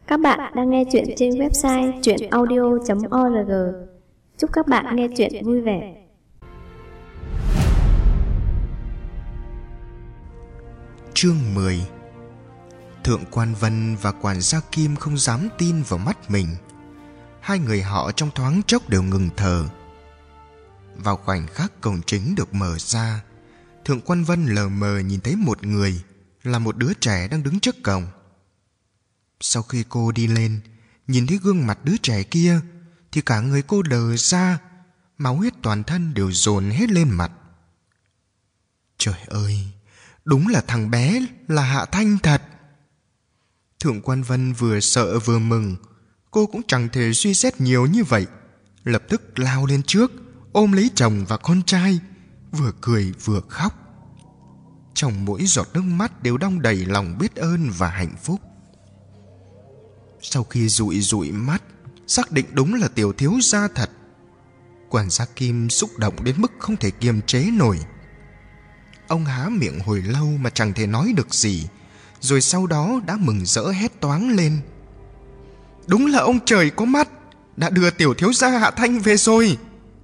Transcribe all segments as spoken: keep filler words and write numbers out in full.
Các bạn đang nghe chuyện trên website truyện audio chấm org. Chúc các bạn nghe chuyện vui vẻ. Chương mười. Thượng quan Vân và quản gia Kim không dám tin vào mắt mình. Hai người họ trong thoáng chốc đều ngừng thở. Vào khoảnh khắc cổng chính được mở ra, Thượng quan Vân lờ mờ nhìn thấy một người, là một đứa trẻ đang đứng trước cổng. Sau khi cô đi lên, nhìn thấy gương mặt đứa trẻ kia, thì cả người cô đờ ra, máu huyết toàn thân đều dồn hết lên mặt. Trời ơi, đúng là thằng bé là Hạ Thanh thật. Thượng quan Vân vừa sợ vừa mừng. Cô cũng chẳng thể suy xét nhiều như vậy, lập tức lao lên trước, ôm lấy chồng và con trai, vừa cười vừa khóc. Trong mỗi giọt nước mắt đều đong đầy lòng biết ơn và hạnh phúc. Sau khi dụi dụi mắt, xác định đúng là tiểu thiếu gia thật, quản gia Kim xúc động đến mức không thể kiềm chế nổi. Ông há miệng hồi lâu mà chẳng thể nói được gì, rồi sau đó đã mừng rỡ hét toáng lên: Đúng là ông trời có mắt, đã đưa tiểu thiếu gia Hạ Thanh về rồi.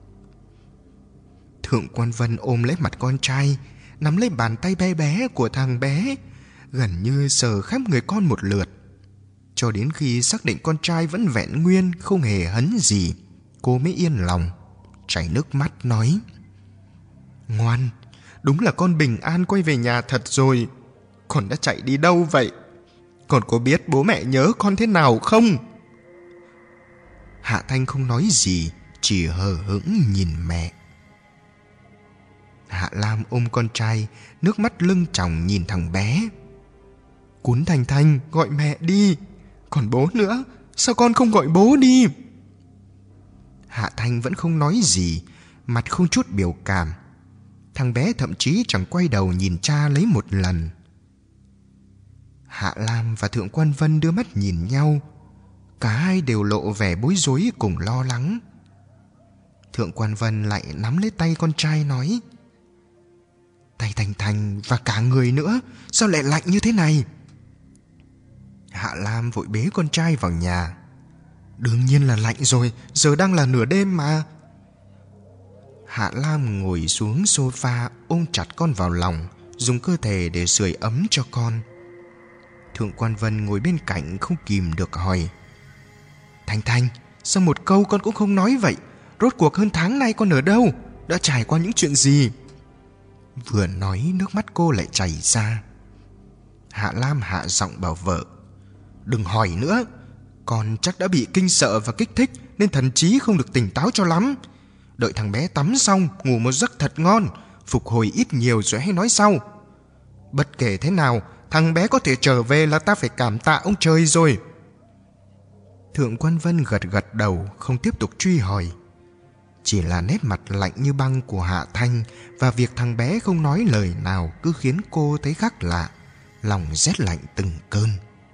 Thượng quan Vân ôm lấy mặt con trai, nắm lấy bàn tay bé bé của thằng bé, gần như sờ khắp người con một lượt. Cho đến khi xác định con trai vẫn vẹn nguyên, không hề hấn gì, cô mới yên lòng, chảy nước mắt nói: Ngoan, đúng là con bình an quay về nhà thật rồi. Con đã chạy đi đâu vậy? Con có biết bố mẹ nhớ con thế nào không? Hạ Thanh không nói gì, chỉ hờ hững nhìn mẹ. Hạ Lam ôm con trai, nước mắt lưng tròng nhìn thằng bé. Cún Thành Thành, gọi mẹ đi. Còn bố nữa, sao con không gọi bố đi? Hạ Thanh vẫn không nói gì, mặt không chút biểu cảm. Thằng bé thậm chí chẳng quay đầu nhìn cha lấy một lần. Hạ Lam và Thượng quan Vân đưa mắt nhìn nhau, cả hai đều lộ vẻ bối rối cùng lo lắng. Thượng quan Vân lại nắm lấy tay con trai nói: Tay Thành Thành và cả người nữa, sao lại lạnh như thế này? Hạ Lam vội bế con trai vào nhà. Đương nhiên là lạnh rồi, giờ đang là nửa đêm mà. Hạ Lam ngồi xuống sofa, ôm chặt con vào lòng, dùng cơ thể để sưởi ấm cho con. Thượng quan Vân ngồi bên cạnh không kìm được hỏi: Thành Thành, sao một câu con cũng không nói vậy? Rốt cuộc hơn tháng nay con ở đâu? Đã trải qua những chuyện gì? Vừa nói nước mắt cô lại chảy ra. Hạ Lam hạ giọng bảo vợ: Đừng hỏi nữa, con chắc đã bị kinh sợ và kích thích nên thần trí không được tỉnh táo cho lắm. Đợi thằng bé tắm xong, ngủ một giấc thật ngon, phục hồi ít nhiều rồi hãy nói sau. Bất kể thế nào, thằng bé có thể trở về là ta phải cảm tạ ông trời rồi. Thượng quan Vân gật gật đầu, không tiếp tục truy hỏi. Chỉ là nét mặt lạnh như băng của Hạ Thanh và việc thằng bé không nói lời nào cứ khiến cô thấy khác lạ, lòng rét lạnh từng cơn.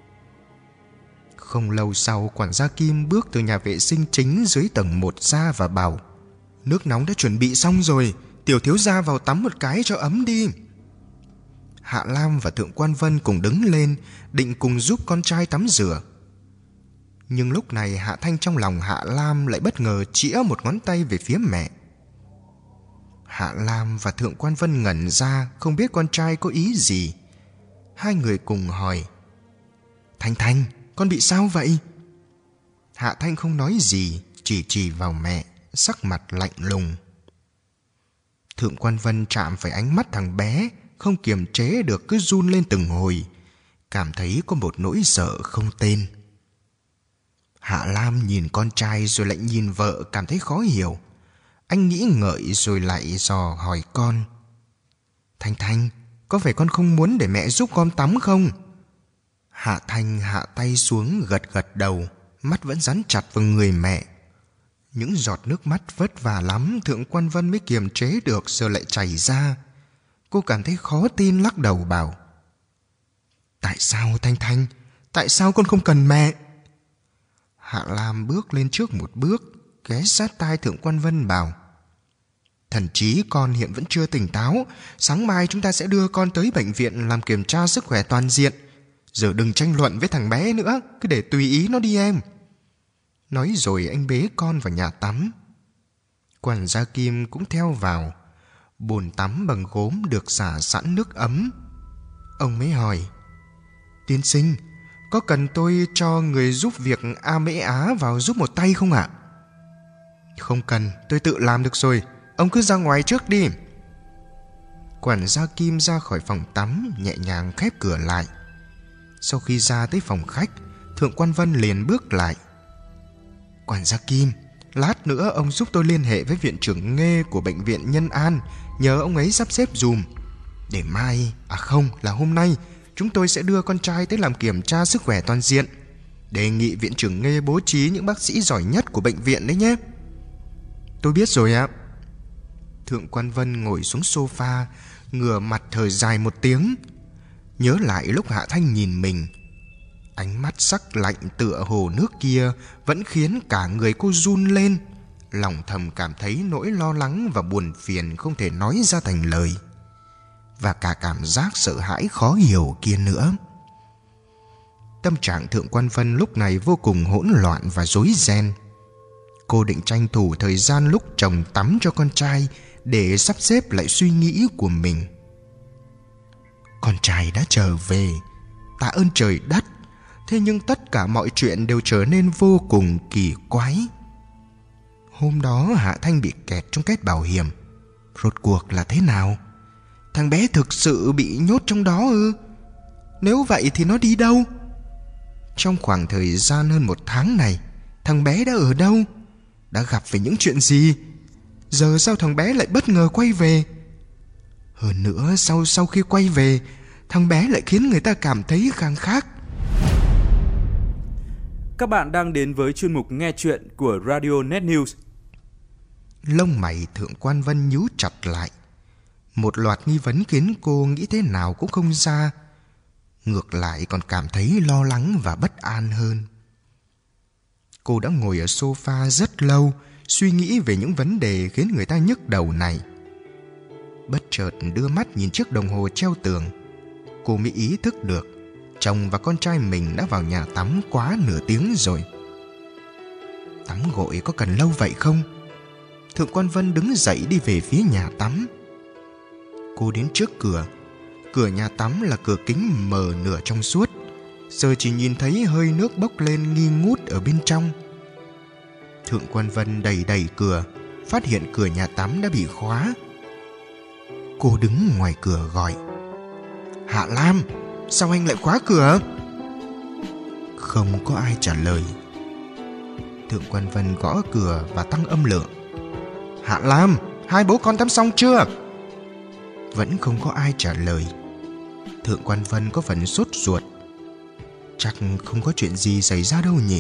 Không lâu sau, quản gia Kim bước từ nhà vệ sinh chính dưới tầng một ra và bảo: Nước nóng đã chuẩn bị xong rồi, tiểu thiếu gia vào tắm một cái cho ấm đi. Hạ Lam và Thượng quan Vân cùng đứng lên, định cùng giúp con trai tắm rửa. Nhưng lúc này Hạ Thanh trong lòng Hạ Lam lại bất ngờ chĩa một ngón tay về phía mẹ. Hạ Lam và Thượng quan Vân ngẩn ra, không biết con trai có ý gì. Hai người cùng hỏi: Thanh Thanh, con bị sao vậy? Hạ Thanh không nói gì, chỉ chỉ vào mẹ, sắc mặt lạnh lùng. Thượng quan Vân chạm phải ánh mắt thằng bé, không kiềm chế được cứ run lên từng hồi, cảm thấy có một nỗi sợ không tên. Hạ Lam nhìn con trai rồi lại nhìn vợ, cảm thấy khó hiểu. Anh nghĩ ngợi rồi lại dò hỏi con: Thanh Thanh, có phải con không muốn để mẹ giúp con tắm không? Hạ Thanh hạ tay xuống gật gật đầu, mắt vẫn dán chặt vào người mẹ. Những giọt nước mắt vất vả lắm Thượng quan Vân mới kiềm chế được giờ lại chảy ra. Cô cảm thấy khó tin, lắc đầu bảo: Tại sao Thanh Thanh? Tại sao con không cần mẹ? Hạ Lam bước lên trước một bước, ghé sát tai Thượng quan Vân bảo: Thần trí con hiện vẫn chưa tỉnh táo. Sáng mai chúng ta sẽ đưa con tới bệnh viện làm kiểm tra sức khỏe toàn diện. Giờ đừng tranh luận với thằng bé nữa, cứ để tùy ý nó đi em. Nói rồi anh bế con vào nhà tắm. Quản gia Kim cũng theo vào. Bồn tắm bằng gốm được xả sẵn nước ấm. Ông mới hỏi: Tiên sinh, có cần tôi cho người giúp việc A Mễ Á vào giúp một tay không ạ? Không cần, tôi tự làm được rồi. Ông cứ ra ngoài trước đi. Quản gia Kim ra khỏi phòng tắm, nhẹ nhàng khép cửa lại. Sau khi ra tới phòng khách, Thượng Quan Vân liền bước lại. Quản gia Kim, lát nữa ông giúp tôi liên hệ với viện trưởng Nghê của bệnh viện Nhân An, nhờ ông ấy sắp xếp dùm. Để mai, à không, là hôm nay, chúng tôi sẽ đưa con trai tới làm kiểm tra sức khỏe toàn diện. Đề nghị viện trưởng Nghê bố trí những bác sĩ giỏi nhất của bệnh viện đấy nhé. Tôi biết rồi ạ. Thượng Quan Vân ngồi xuống sofa, ngửa mặt thở dài một tiếng. Nhớ lại lúc Hạ Thanh nhìn mình, ánh mắt sắc lạnh tựa hồ nước kia vẫn khiến cả người cô run lên. Lòng thầm cảm thấy nỗi lo lắng và buồn phiền không thể nói ra thành lời, và cả cảm giác sợ hãi khó hiểu kia nữa. Tâm trạng Thượng Quan Vân lúc này vô cùng hỗn loạn và rối ren. Cô định tranh thủ thời gian lúc chồng tắm cho con trai để sắp xếp lại suy nghĩ của mình. Con trai đã trở về, tạ ơn trời đất. Thế nhưng tất cả mọi chuyện đều trở nên vô cùng kỳ quái. Hôm đó Hạ Thanh bị kẹt trong két bảo hiểm. Rốt cuộc là thế nào? Thằng bé thực sự bị nhốt trong đó ư? Nếu vậy thì nó đi đâu? Trong khoảng thời gian hơn một tháng này, thằng bé đã ở đâu? Đã gặp phải những chuyện gì? Giờ sao thằng bé lại bất ngờ quay về? Hơn nữa sau sau khi quay về, thằng bé lại khiến người ta cảm thấy khang khác. Các bạn đang đến với chuyên mục nghe chuyện của Radio Net News. Lông mày Thượng Quan Vân nhíu chặt lại. Một loạt nghi vấn khiến cô nghĩ thế nào cũng không ra. Ngược lại còn cảm thấy lo lắng và bất an hơn. Cô đã ngồi ở sofa rất lâu, suy nghĩ về những vấn đề khiến người ta nhức đầu này. Bất chợt đưa mắt nhìn chiếc đồng hồ treo tường, cô mới ý thức được chồng và con trai mình đã vào nhà tắm quá nửa tiếng rồi. Tắm gội có cần lâu vậy không? Thượng Quan Vân đứng dậy đi về phía nhà tắm. Cô đến trước cửa. Cửa nhà tắm là cửa kính mờ nửa trong suốt, giờ chỉ nhìn thấy hơi nước bốc lên nghi ngút ở bên trong. Thượng Quan Vân đẩy đẩy cửa, phát hiện cửa nhà tắm đã bị khóa. Cô đứng ngoài cửa gọi: Hạ Lam, sao anh lại khóa cửa? Không có ai trả lời. Thượng Quan Vân gõ cửa và tăng âm lượng: Hạ Lam, hai bố con tắm xong chưa? Vẫn không có ai trả lời. Thượng Quan Vân có phần sốt ruột. Chắc không có chuyện gì xảy ra đâu nhỉ.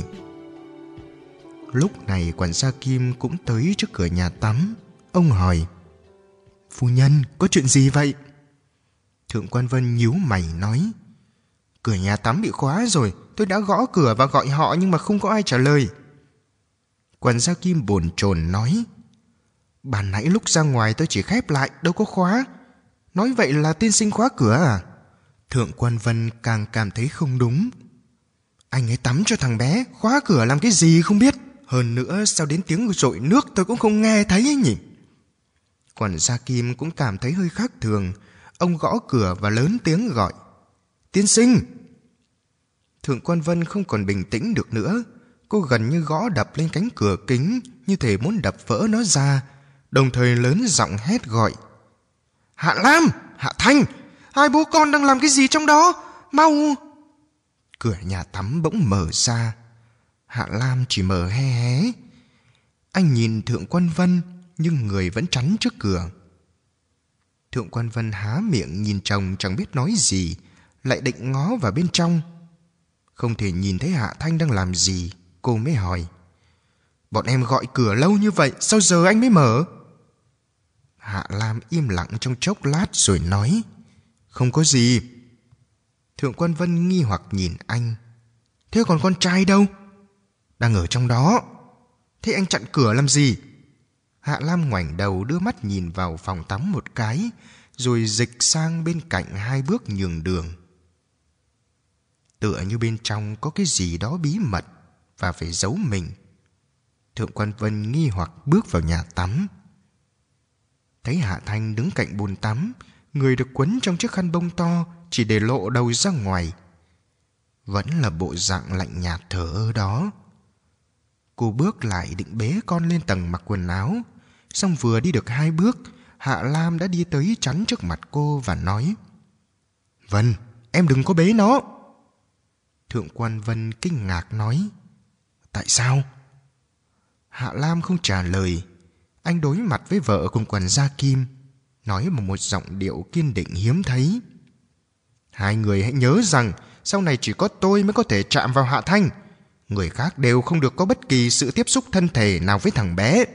Lúc này quản gia Kim cũng tới trước cửa nhà tắm. Ông hỏi: Phu nhân, có chuyện gì vậy? Thượng Quan Vân nhíu mày nói: Cửa nhà tắm bị khóa rồi. Tôi đã gõ cửa và gọi họ nhưng mà không có ai trả lời. Quản gia Kim bồn chồn nói: Ban nãy lúc ra ngoài tôi chỉ khép lại, đâu có khóa. Nói vậy là tiên sinh khóa cửa à? Thượng Quan Vân càng cảm thấy không đúng. Anh ấy tắm cho thằng bé, khóa cửa làm cái gì không biết. Hơn nữa sao đến tiếng rội nước tôi cũng không nghe thấy ấy nhỉ? Quản gia Kim cũng cảm thấy hơi khác thường. Ông gõ cửa và lớn tiếng gọi: Tiên sinh! Thượng Quan Vân không còn bình tĩnh được nữa. Cô gần như gõ đập lên cánh cửa kính, như thể muốn đập vỡ nó ra, đồng thời lớn giọng hét gọi: Hạ Lam, Hạ Thanh, hai bố con đang làm cái gì trong đó? Mau! Cửa nhà tắm bỗng mở ra. Hạ Lam chỉ mở hé hé. Anh nhìn Thượng Quan Vân, nhưng người vẫn chắn trước cửa. Thượng Quan Vân há miệng nhìn chồng chẳng biết nói gì, lại định ngó vào bên trong. Không thể nhìn thấy Hạ Thanh đang làm gì, cô mới hỏi: Bọn em gọi cửa lâu như vậy, sao giờ anh mới mở? Hạ Lam im lặng trong chốc lát rồi nói: Không có gì. Thượng Quan Vân nghi hoặc nhìn anh: Thế còn con trai đâu? Đang ở trong đó. Thế anh chặn cửa làm gì? Hạ Lam ngoảnh đầu đưa mắt nhìn vào phòng tắm một cái, rồi dịch sang bên cạnh hai bước nhường đường. tựa như bên trong có cái gì đó bí mật và phải giấu mình. Thượng quan Vân nghi hoặc bước vào nhà tắm. Thấy Hạ Thanh đứng cạnh bồn tắm, người được quấn trong chiếc khăn bông to, chỉ để lộ đầu ra ngoài. Vẫn là bộ dạng lạnh nhạt thờ ơ đó. Cô bước lại định bế con lên tầng mặc quần áo, xong vừa đi được hai bước, Hạ Lam đã đi tới chắn trước mặt cô và nói: "Vân, em đừng có bế nó." Thượng quan Vân kinh ngạc nói: "Tại sao?" Hạ Lam không trả lời. Anh đối mặt với vợ cùng quản gia Kim, nói bằng một giọng điệu kiên định hiếm thấy: "Hai người hãy nhớ rằng sau này chỉ có tôi mới có thể chạm vào Hạ Thanh. Người khác đều không được có bất kỳ sự tiếp xúc thân thể nào với thằng bé."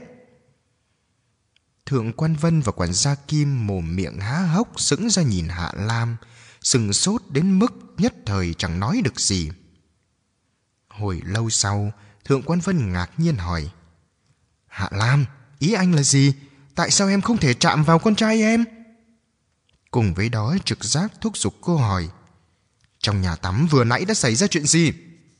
Thượng quan Vân và quản gia Kim mồm miệng há hốc sững ra nhìn Hạ Lam, sừng sốt đến mức nhất thời chẳng nói được gì. Hồi lâu sau, Thượng quan Vân ngạc nhiên hỏi: "Hạ Lam, ý anh là gì? Tại sao em không thể chạm vào con trai em?" Cùng với đó trực giác thúc giục cô hỏi: "Trong nhà tắm vừa nãy đã xảy ra chuyện gì?"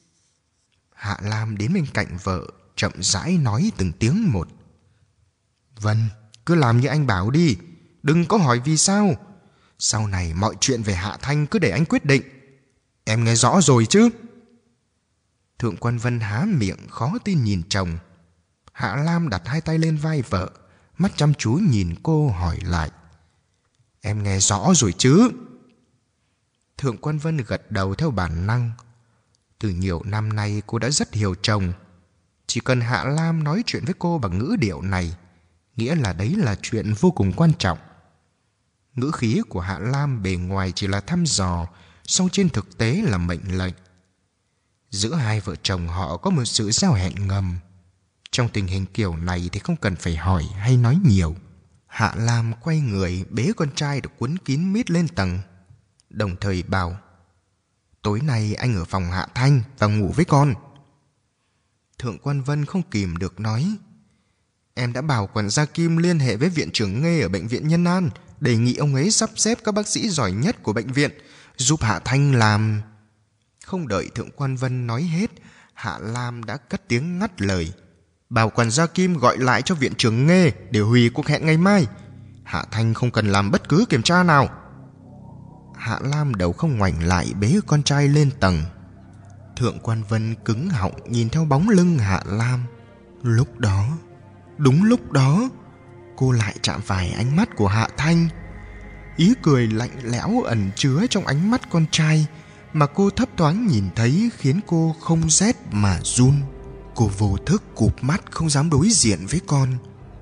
Hạ Lam đến bên cạnh vợ, chậm rãi nói từng tiếng một: "Vân, cứ làm như anh bảo đi, đừng có hỏi vì sao. Sau này mọi chuyện về Hạ Thanh cứ để anh quyết định. Em nghe rõ rồi chứ?" Thượng quan Vân há miệng khó tin nhìn chồng. Hạ Lam đặt hai tay lên vai vợ, mắt chăm chú nhìn cô hỏi lại: "Em nghe rõ rồi chứ?" Thượng quan Vân gật đầu theo bản năng. Từ nhiều năm nay cô đã rất hiểu chồng. Chỉ cần Hạ Lam nói chuyện với cô bằng ngữ điệu này, nghĩa là đấy là chuyện vô cùng quan trọng. Ngữ khí của Hạ Lam bề ngoài chỉ là thăm dò, song trên thực tế là mệnh lệnh. Giữa hai vợ chồng họ có một sự giao hẹn ngầm. Trong tình hình kiểu này thì không cần phải hỏi hay nói nhiều. Hạ Lam quay người bế con trai được quấn kín mít lên tầng, đồng thời bảo: "Tối nay anh ở phòng Hạ Thanh và ngủ với con." Thượng quan Vân không kìm được nói: "Em đã bảo quản gia Kim liên hệ với viện trưởng Nghê ở bệnh viện Nhân An, đề nghị ông ấy sắp xếp các bác sĩ giỏi nhất của bệnh viện giúp Hạ Thanh làm." Không đợi Thượng quan Vân nói hết, Hạ Lam đã cất tiếng ngắt lời: "Bảo quản gia Kim gọi lại cho viện trưởng Nghê để hủy cuộc hẹn ngày mai. Hạ Thanh không cần làm bất cứ kiểm tra nào." Hạ Lam đầu không ngoảnh lại bế con trai lên tầng. Thượng quan Vân cứng họng nhìn theo bóng lưng Hạ Lam. Lúc đó, đúng lúc đó, cô lại chạm phải ánh mắt của Hạ Thanh. Ý cười lạnh lẽo ẩn chứa trong ánh mắt con trai mà cô thấp thoáng nhìn thấy khiến cô không rét mà run. Cô vô thức cụp mắt không dám đối diện với con.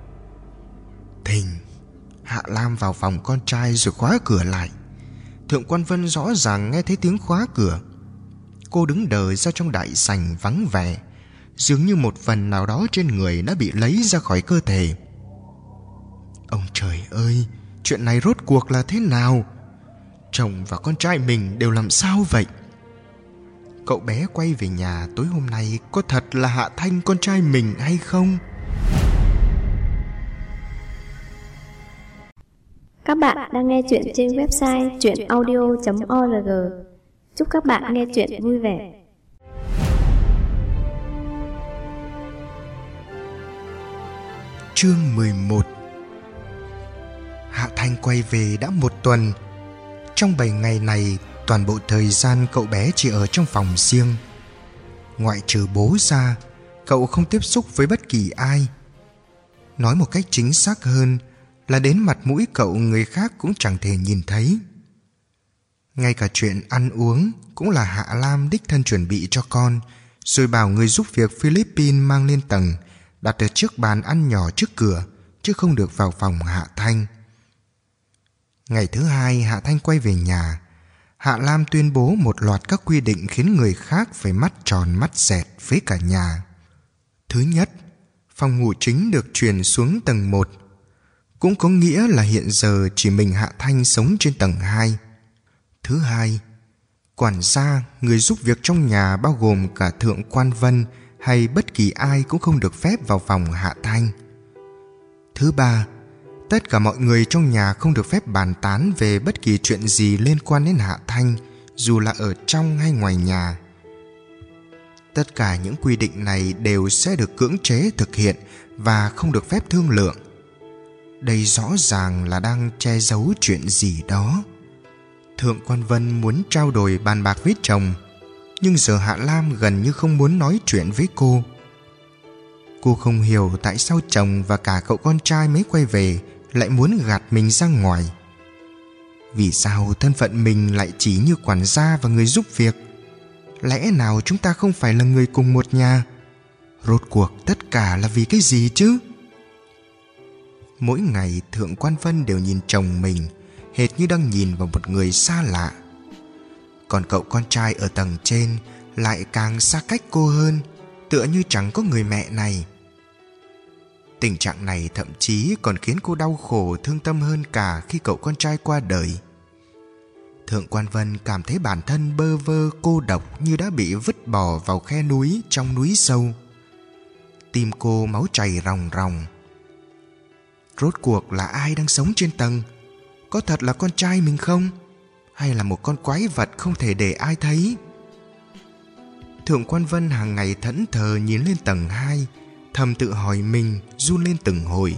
Thình, Hạ Lam vào phòng con trai rồi khóa cửa lại. Thượng quan Vân rõ ràng nghe thấy tiếng khóa cửa. Cô đứng đờ ra trong đại sảnh vắng vẻ, dường như một phần nào đó trên người đã bị lấy ra khỏi cơ thể. Ông trời ơi, chuyện này rốt cuộc là thế nào? Chồng và con trai mình đều làm sao vậy? Cậu bé quay về nhà tối hôm nay có thật là Hạ Thanh con trai mình hay không? Các bạn đang nghe chuyện trên website truyện audio chấm org. Chúc các bạn nghe chuyện vui vẻ. Chương mười một. Hạ Thanh quay về đã một tuần. Trong bảy ngày này, toàn bộ thời gian cậu bé chỉ ở trong phòng riêng. Ngoại trừ bố ra, cậu không tiếp xúc với bất kỳ ai. Nói một cách chính xác hơn là đến mặt mũi cậu người khác cũng chẳng thể nhìn thấy. Ngay cả chuyện ăn uống cũng là Hạ Lam đích thân chuẩn bị cho con, rồi bảo người giúp việc Philippines mang lên tầng, đặt ở trước bàn ăn nhỏ trước cửa, chứ không được vào phòng Hạ Thanh. Ngày thứ hai Hạ Thanh quay về nhà, Hạ Lam tuyên bố một loạt các quy định khiến người khác phải mắt tròn mắt dẹt với cả nhà. Thứ nhất, phòng ngủ chính được chuyển xuống tầng một, cũng có nghĩa là hiện giờ chỉ mình Hạ Thanh sống trên tầng hai. Thứ hai, quản gia, người giúp việc trong nhà bao gồm cả Thượng quan Vân hay bất kỳ ai cũng không được phép vào phòng Hạ Thanh. Thứ ba, tất cả mọi người trong nhà không được phép bàn tán về bất kỳ chuyện gì liên quan đến Hạ Thanh, dù là ở trong hay ngoài nhà. Tất cả những quy định này đều sẽ được cưỡng chế thực hiện và không được phép thương lượng. Đây rõ ràng là đang che giấu chuyện gì đó. Thượng quan Vân muốn trao đổi bàn bạc với chồng, nhưng giờ Hạ Lam gần như không muốn nói chuyện với cô. Cô không hiểu tại sao chồng và cả cậu con trai mới quay về lại muốn gạt mình ra ngoài. Vì sao thân phận mình lại chỉ như quản gia và người giúp việc? Lẽ nào chúng ta không phải là người cùng một nhà? Rốt cuộc tất cả là vì cái gì chứ? Mỗi ngày Thượng quan Vân đều nhìn chồng mình hệt như đang nhìn vào một người xa lạ. Còn cậu con trai ở tầng trên lại càng xa cách cô hơn, tựa như chẳng có người mẹ này. Tình trạng này thậm chí còn khiến cô đau khổ thương tâm hơn cả khi cậu con trai qua đời. Thượng quan Vân cảm thấy bản thân bơ vơ cô độc như đã bị vứt bỏ vào khe núi trong núi sâu. Tim cô máu chảy ròng ròng. Rốt cuộc là ai đang sống trên tầng? Có thật là con trai mình không? Hay là một con quái vật không thể để ai thấy? Thượng quan Vân hàng ngày thẫn thờ nhìn lên tầng hai, thầm tự hỏi mình, run lên từng hồi.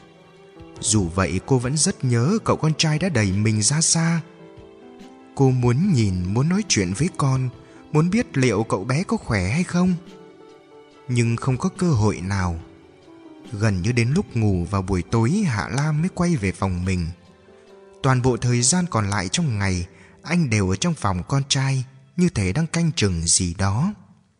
Dù vậy cô vẫn rất nhớ cậu con trai đã đẩy mình ra xa. Cô muốn nhìn, muốn nói chuyện với con, muốn biết liệu cậu bé có khỏe hay không. Nhưng không có cơ hội nào. Gần như đến lúc ngủ vào buổi tối, Hạ Lam mới quay về phòng mình. Toàn bộ thời gian còn lại trong ngày, anh đều ở trong phòng con trai, như thể đang canh chừng gì đó.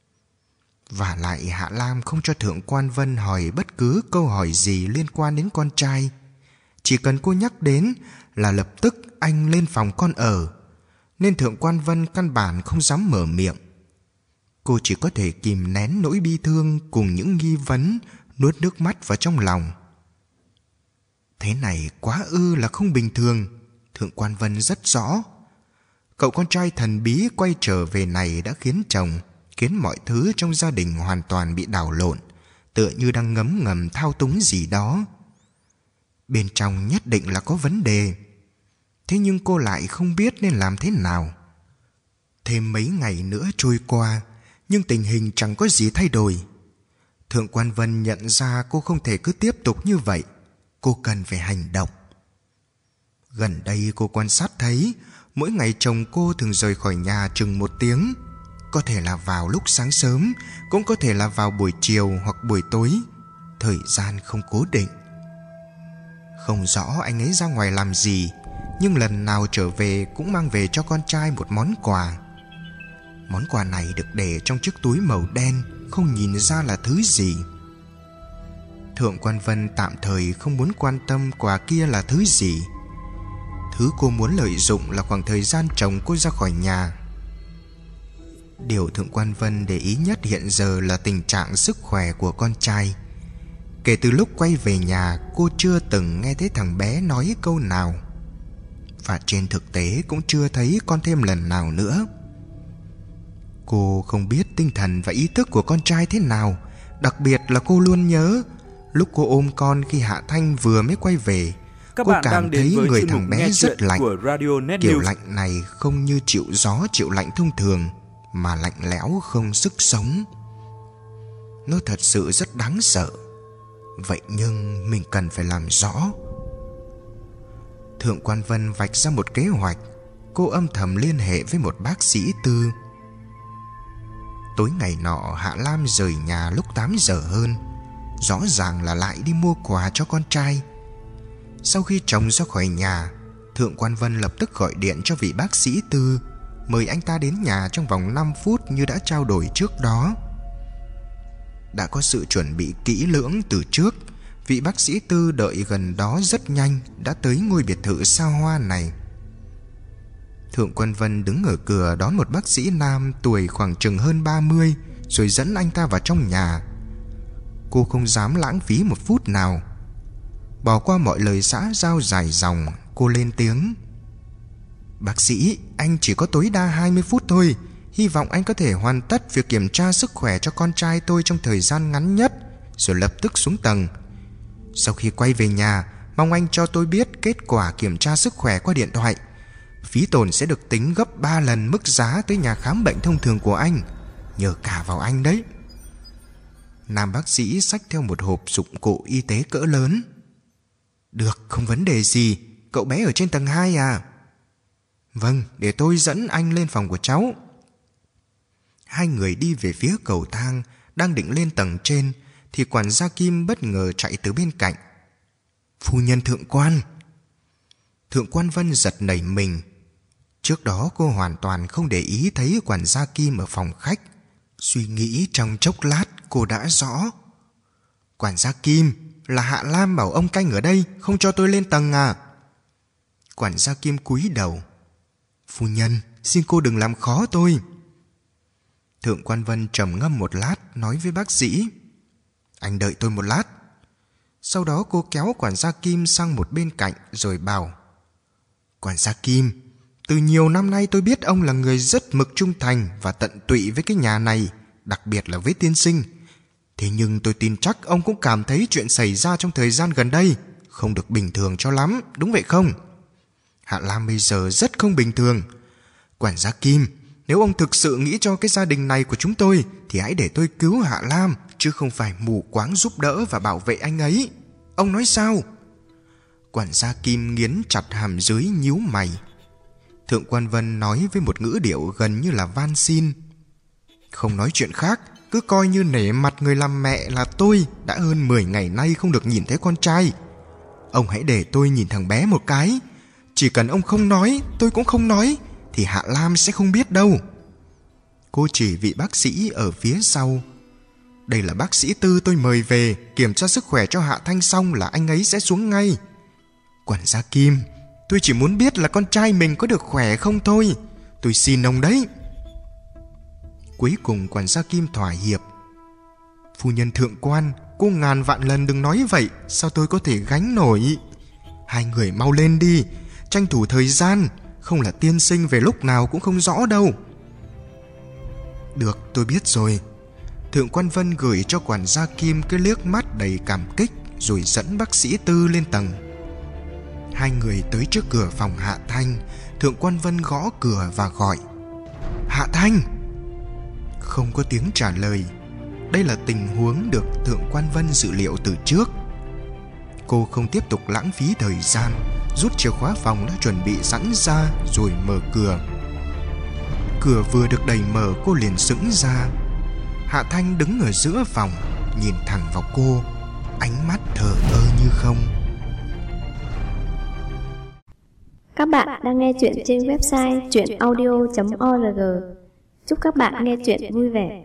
Và lại Hạ Lam không cho Thượng quan Vân hỏi bất cứ câu hỏi gì liên quan đến con trai. Chỉ cần cô nhắc đến là lập tức anh lên phòng con ở, nên Thượng quan Vân căn bản không dám mở miệng. Cô chỉ có thể kìm nén nỗi bi thương cùng những nghi vấn, nuốt nước mắt vào trong lòng. Thế này quá ư là không bình thường. Thượng quan Vân rất rõ. Cậu con trai thần bí quay trở về này đã khiến chồng, khiến mọi thứ trong gia đình hoàn toàn bị đảo lộn, tựa như đang ngấm ngầm thao túng gì đó. Bên trong nhất định là có vấn đề. Thế nhưng cô lại không biết nên làm thế nào. Thêm mấy ngày nữa trôi qua, nhưng tình hình chẳng có gì thay đổi. Thượng quan Vân nhận ra cô không thể cứ tiếp tục như vậy. Cô cần phải hành động. Gần đây cô quan sát thấy mỗi ngày chồng cô thường rời khỏi nhà chừng một tiếng. Có thể là vào lúc sáng sớm, cũng có thể là vào buổi chiều hoặc buổi tối. Thời gian không cố định. Không rõ anh ấy ra ngoài làm gì, nhưng lần nào trở về cũng mang về cho con trai một món quà. Món quà này được để trong chiếc túi màu đen, không nhìn ra là thứ gì. Thượng quan Vân tạm thời không muốn quan tâm quà kia là thứ gì. Thứ cô muốn lợi dụng là khoảng thời gian chồng cô ra khỏi nhà. Điều Thượng quan Vân để ý nhất hiện giờ là tình trạng sức khỏe của con trai. Kể từ lúc quay về nhà, cô chưa từng nghe thấy thằng bé nói câu nào. Và trên thực tế cũng chưa thấy con thêm lần nào nữa. Cô không biết tinh thần và ý thức của con trai thế nào. Đặc biệt là cô luôn nhớ lúc cô ôm con khi Hạ Thanh vừa mới quay về. Các cô bạn cảm đang đến thấy với người chuyên thằng mục bé nghe rất chuyện lạnh. của Radio Net Kiểu News. lạnh này không như chịu gió chịu lạnh thông thường, mà lạnh lẽo không sức sống. Nó thật sự rất đáng sợ. Vậy nhưng mình cần phải làm rõ. Thượng quan Vân vạch ra một kế hoạch. Cô âm thầm liên hệ với một bác sĩ tư. Tối ngày nọ Hạ Lam rời nhà lúc tám giờ hơn. Rõ ràng là lại đi mua quà cho con trai. Sau khi chồng ra khỏi nhà, Thượng quan Vân lập tức gọi điện cho vị bác sĩ tư, mời anh ta đến nhà trong vòng năm phút như đã trao đổi trước đó. Đã có sự chuẩn bị kỹ lưỡng từ trước, vị bác sĩ tư đợi gần đó rất nhanh đã tới ngôi biệt thự xa hoa này. Thượng quan Vân đứng ở cửa đón một bác sĩ nam tuổi khoảng chừng hơn ba mươi, rồi dẫn anh ta vào trong nhà. Cô không dám lãng phí một phút nào. Bỏ qua mọi lời xã giao dài dòng, cô lên tiếng: Bác sĩ, anh chỉ có tối đa hai mươi phút thôi. Hy vọng anh có thể hoàn tất việc kiểm tra sức khỏe cho con trai tôi trong thời gian ngắn nhất, rồi lập tức xuống tầng. Sau khi quay về nhà, mong anh cho tôi biết kết quả kiểm tra sức khỏe qua điện thoại. phí tổn sẽ được tính gấp ba lần mức giá tới nhà khám bệnh thông thường của anh. Nhờ cả vào anh đấy. Nam bác sĩ xách theo một hộp dụng cụ y tế cỡ lớn. Được, không vấn đề gì. Cậu bé ở trên tầng hai à? Vâng, để tôi dẫn anh lên phòng của cháu. Hai người đi về phía cầu thang, đang định lên tầng trên thì quản gia Kim bất ngờ chạy từ bên cạnh. Phu nhân thượng quan. Thượng quan Vân giật nảy mình. Trước đó cô hoàn toàn không để ý thấy quản gia Kim ở phòng khách. Suy nghĩ trong chốc lát cô đã rõ. Quản gia Kim, là Hạ Lam bảo ông canh ở đây, không cho tôi lên tầng à? Quản gia Kim cúi đầu. Phu nhân, xin cô đừng làm khó tôi. Thượng quan Vân trầm ngâm một lát, nói với bác sĩ. Anh đợi tôi một lát. Sau đó cô kéo quản gia Kim sang một bên cạnh rồi bảo. Quản gia Kim, từ nhiều năm nay tôi biết ông là người rất mực trung thành và tận tụy với cái nhà này, đặc biệt là với tiên sinh. Thế nhưng tôi tin chắc ông cũng cảm thấy chuyện xảy ra trong thời gian gần đây không được bình thường cho lắm, đúng vậy không? Hạ Lam bây giờ rất không bình thường. Quản gia Kim, nếu ông thực sự nghĩ cho cái gia đình này của chúng tôi thì hãy để tôi cứu Hạ Lam, chứ không phải mù quáng giúp đỡ và bảo vệ anh ấy. Ông nói sao? Quản gia Kim nghiến chặt hàm dưới, nhíu mày. Thượng quan Vân nói với một ngữ điệu gần như là van xin. Không nói chuyện khác, cứ coi như nể mặt người làm mẹ là tôi đã hơn mười ngày nay không được nhìn thấy con trai. Ông hãy để tôi nhìn thằng bé một cái. Chỉ cần ông không nói, tôi cũng không nói, thì Hạ Lam sẽ không biết đâu. Cô chỉ vị bác sĩ ở phía sau. Đây là bác sĩ Tư tôi mời về, kiểm tra sức khỏe cho Hạ Thanh xong là anh ấy sẽ xuống ngay. Quản gia Kim, tôi chỉ muốn biết là con trai mình có được khỏe không thôi. Tôi xin ông đấy. Cuối cùng quản gia Kim thỏa hiệp. Phu nhân thượng quan, cô ngàn vạn lần đừng nói vậy, sao tôi có thể gánh nổi. Hai người mau lên đi, tranh thủ thời gian, không là tiên sinh về lúc nào cũng không rõ đâu. Được, tôi biết rồi. Thượng quan Vân gửi cho quản gia Kim cái liếc mắt đầy cảm kích, rồi dẫn bác sĩ Tư lên tầng. Hai người tới trước cửa phòng Hạ Thanh. Thượng quan Vân gõ cửa và gọi. Hạ Thanh! Không có tiếng trả lời. Đây là tình huống được Thượng quan Vân dự liệu từ trước. Cô không tiếp tục lãng phí thời gian, rút chìa khóa phòng đã chuẩn bị sẵn ra rồi mở cửa. Cửa vừa được đẩy mở, cô liền sững ra. Hạ Thanh đứng ở giữa phòng, nhìn thẳng vào cô, ánh mắt thờ ơ như không. Các bạn đang nghe chuyện trên website truyện audio chấm org. Chúc các bạn nghe chuyện vui vẻ.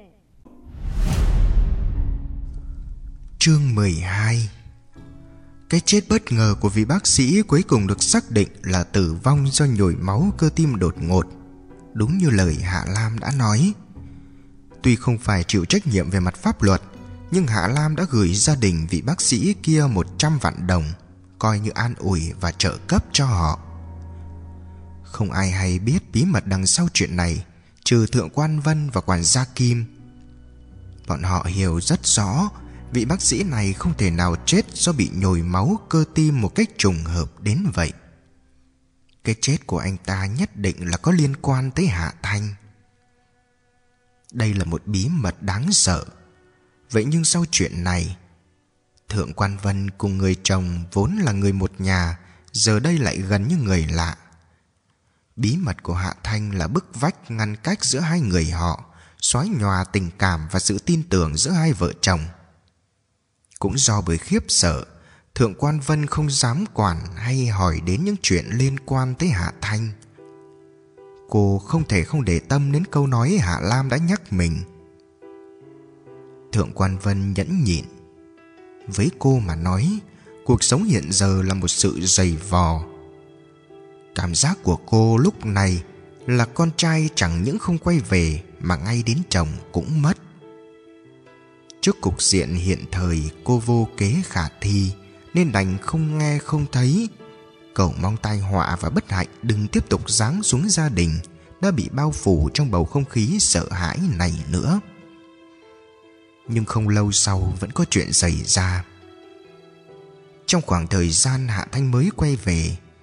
Chương mười hai. Cái chết bất ngờ của vị bác sĩ cuối cùng được xác định là tử vong do nhồi máu cơ tim đột ngột, đúng như lời Hạ Lam đã nói. Tuy không phải chịu trách nhiệm về mặt pháp luật, nhưng Hạ Lam đã gửi gia đình vị bác sĩ kia một trăm vạn đồng, coi như an ủi và trợ cấp cho họ. Không ai hay biết bí mật đằng sau chuyện này, trừ Thượng quan Vân và quản gia Kim. Bọn họ hiểu rất rõ vị bác sĩ này không thể nào chết do bị nhồi máu cơ tim một cách trùng hợp đến vậy. Cái chết của anh ta nhất định là có liên quan tới Hạ Thanh. Đây là một bí mật đáng sợ. Vậy nhưng sau chuyện này, Thượng quan Vân cùng người chồng vốn là người một nhà, giờ đây lại gần như người lạ. Bí mật của Hạ Thanh là bức vách ngăn cách giữa hai người họ, xóa nhòa tình cảm và sự tin tưởng giữa hai vợ chồng. Cũng do bởi khiếp sợ, Thượng quan Vân không dám quản hay hỏi đến những chuyện liên quan tới Hạ Thanh. Cô không thể không để tâm đến câu nói Hạ Lam đã nhắc mình. Thượng quan Vân nhẫn nhịn. Với cô mà nói, cuộc sống hiện giờ là một sự dày vò. Cảm giác của cô lúc này là con trai chẳng những không quay về mà ngay đến chồng cũng mất. Trước cục diện hiện thời, cô vô kế khả thi nên đành không nghe không thấy, cầu mong tai họa và bất hạnh đừng tiếp tục giáng xuống gia đình đã bị bao phủ trong bầu không khí sợ hãi này nữa. Nhưng không lâu sau vẫn có chuyện xảy ra. Trong khoảng thời gian Hạ Thanh mới quay về,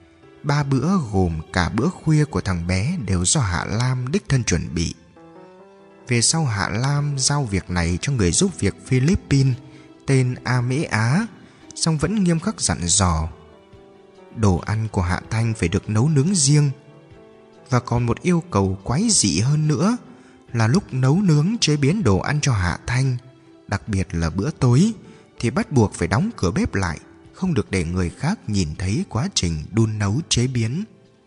Ba bữa gồm cả bữa khuya của thằng bé đều do Hạ Lam đích thân chuẩn bị. Về sau Hạ Lam giao việc này cho người giúp việc Philippines tên A Mễ Á, song vẫn nghiêm khắc dặn dò đồ ăn của Hạ Thanh phải được nấu nướng riêng. Và còn một yêu cầu quái dị hơn nữa là lúc nấu nướng chế biến đồ ăn cho Hạ Thanh, đặc biệt là bữa tối, thì bắt buộc phải đóng cửa bếp lại, không được để người khác nhìn thấy quá trình đun nấu chế biến.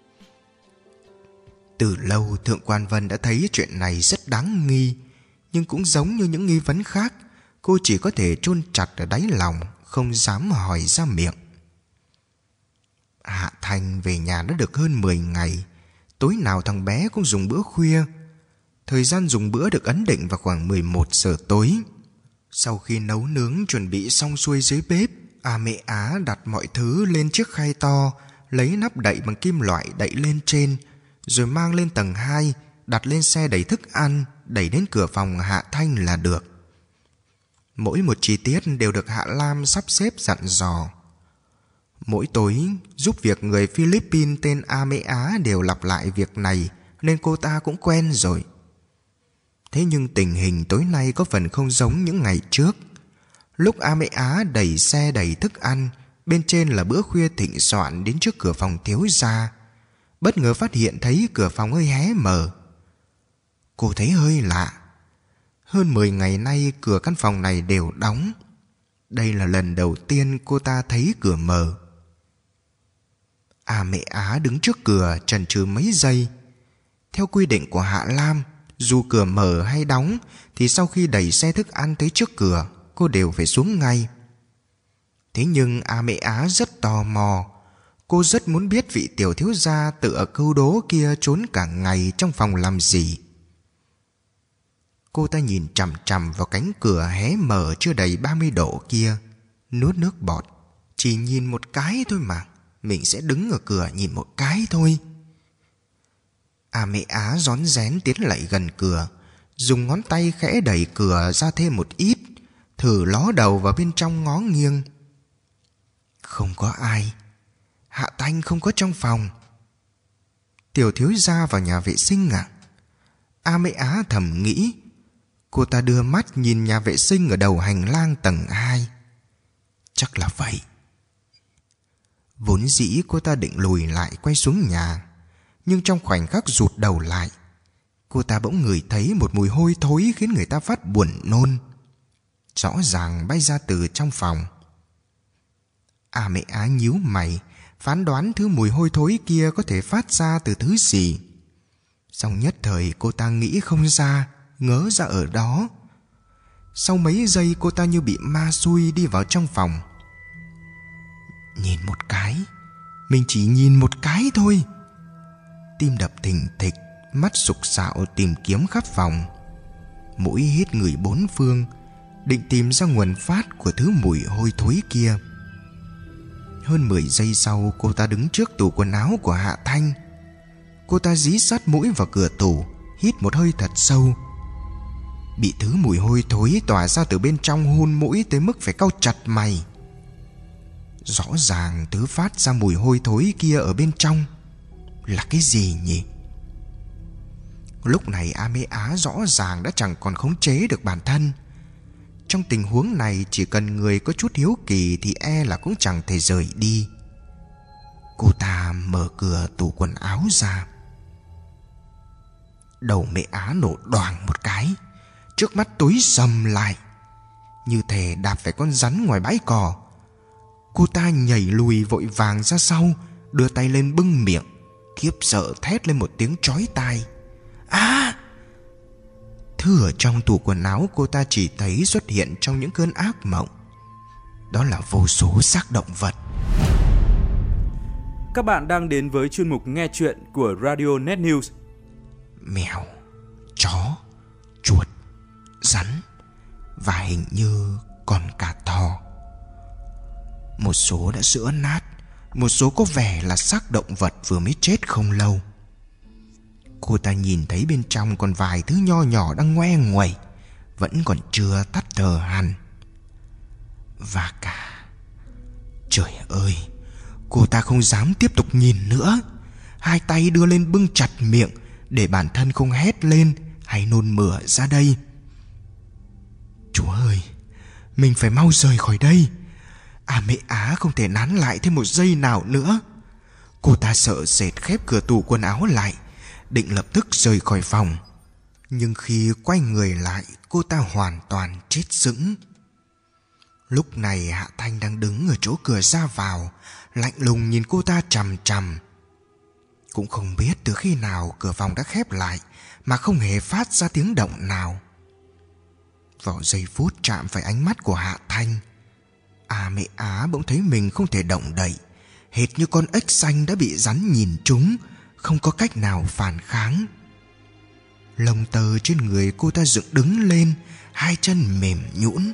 Từ lâu Thượng Quan Vân đã thấy chuyện này rất đáng nghi, nhưng cũng giống như những nghi vấn khác, cô chỉ có thể chôn chặt ở đáy lòng, không dám hỏi ra miệng. Hạ Thanh về nhà đã được hơn mười ngày. Tối nào thằng bé cũng dùng bữa khuya. Thời gian dùng bữa được ấn định vào khoảng mười một giờ tối. Sau khi nấu nướng chuẩn bị xong xuôi dưới bếp, A Mễ Á đặt mọi thứ lên chiếc khay to, lấy nắp đậy bằng kim loại đậy lên trên, rồi mang lên tầng hai, đặt lên xe đẩy thức ăn, đẩy đến cửa phòng Hạ Thanh là được. Mỗi một chi tiết đều được Hạ Lam sắp xếp dặn dò. Mỗi tối giúp việc người Philippines tên A Mễ Á đều lặp lại việc này, nên cô ta cũng quen rồi. Thế nhưng tình hình tối nay có phần không giống những ngày trước. Lúc A Mễ Á đẩy xe đẩy thức ăn, bên trên là bữa khuya thịnh soạn đến trước cửa phòng thiếu gia, bất ngờ phát hiện thấy cửa phòng hơi hé mở. Cô thấy hơi lạ. Hơn mười ngày nay cửa căn phòng này đều đóng. Đây là lần đầu tiên cô ta thấy cửa mở. A Mễ Á đứng trước cửa chần chừ mấy giây. Theo quy định của Hạ Lam, dù cửa mở hay đóng thì sau khi đẩy xe thức ăn tới trước cửa, cô đều phải xuống ngay. Thế nhưng A Mễ Á rất tò mò. Cô rất muốn biết vị tiểu thiếu gia tựa câu đố kia trốn cả ngày trong phòng làm gì. Cô ta nhìn chằm chằm vào cánh cửa hé mở chưa đầy ba mươi độ kia, nuốt nước bọt. Chỉ nhìn một cái thôi mà, mình sẽ đứng ở cửa nhìn một cái thôi. A Mễ Á rón rén tiến lại gần cửa, dùng ngón tay khẽ đẩy cửa ra thêm một ít, thử ló đầu vào bên trong ngó nghiêng. Không có ai. Hạ Thanh không có trong phòng. Tiểu thiếu gia vào nhà vệ sinh à? A Mễ Á thầm nghĩ. Cô ta đưa mắt nhìn nhà vệ sinh ở đầu hành lang tầng hai. Chắc là vậy. Vốn dĩ cô ta định lùi lại quay xuống nhà, nhưng trong khoảnh khắc rụt đầu lại, cô ta bỗng ngửi thấy một mùi hôi thối khiến người ta phát buồn nôn, rõ ràng bay ra từ trong phòng. A Mễ Á nhíu mày, phán đoán thứ mùi hôi thối kia có thể phát ra từ thứ gì. Song nhất thời cô ta nghĩ không ra, ngớ ra ở đó. Sau mấy giây cô ta như bị ma xui đi vào trong phòng. Nhìn một cái, mình chỉ nhìn một cái thôi. Tim đập thình thịch, mắt sục sạo tìm kiếm khắp phòng. Mũi hít ngửi bốn phương, định tìm ra nguồn phát của thứ mùi hôi thối kia. Hơn mười giây sau, cô ta đứng trước tủ quần áo của Hạ Thanh. Cô ta dí sát mũi vào cửa tủ, hít một hơi thật sâu. Bị thứ mùi hôi thối tỏa ra từ bên trong hun mũi tới mức phải cau chặt mày. Rõ ràng thứ phát ra mùi hôi thối kia ở bên trong là cái gì nhỉ? Lúc này A Mễ Á rõ ràng đã chẳng còn khống chế được bản thân. Trong tình huống này, chỉ cần người có chút hiếu kỳ thì e là cũng chẳng thể rời đi. Cô ta mở cửa tủ quần áo ra. Đầu Mễ Á nổ đoàng một cái, trước mắt tối sầm lại, như thể đạp phải con rắn ngoài bãi cỏ. Cô ta nhảy lùi vội vàng ra sau, đưa tay lên bưng miệng, khiếp sợ thét lên một tiếng chói tai. À! Thứ ở trong tủ quần áo cô ta chỉ thấy xuất hiện trong những cơn ác mộng. Đó là vô số xác động vật. Các bạn đang đến với chuyên mục nghe chuyện của Radio Net News. Mèo, chó, chuột, rắn và hình như còn cả thỏ. Một số đã sữa nát, một số có vẻ là xác động vật vừa mới chết không lâu. Cô ta nhìn thấy bên trong còn vài thứ nho nhỏ đang ngoe nguẩy, vẫn còn chưa tắt thở hẳn. Và cả, trời ơi, Cô ta không dám tiếp tục nhìn nữa, hai tay đưa lên bưng chặt miệng để bản thân không hét lên hay nôn mửa ra đây. Chúa ơi, mình phải mau rời khỏi đây. À mẹ Á không thể nán lại thêm một giây nào nữa. Cô ta sợ sệt khép cửa tủ quần áo lại, định lập tức rời khỏi phòng. Nhưng khi quay người lại, cô ta hoàn toàn chết sững. Lúc này Hạ Thanh đang đứng ở chỗ cửa ra vào, lạnh lùng nhìn cô ta chằm chằm. Cũng không biết từ khi nào cửa phòng đã khép lại mà không hề phát ra tiếng động nào. Vào giây phút chạm phải ánh mắt của Hạ Thanh, À mẹ Á bỗng thấy mình không thể động đậy, hệt như con ếch xanh đã bị rắn nhìn trúng, không có cách nào phản kháng. Lông tơ trên người cô ta dựng đứng lên, hai chân mềm nhũn.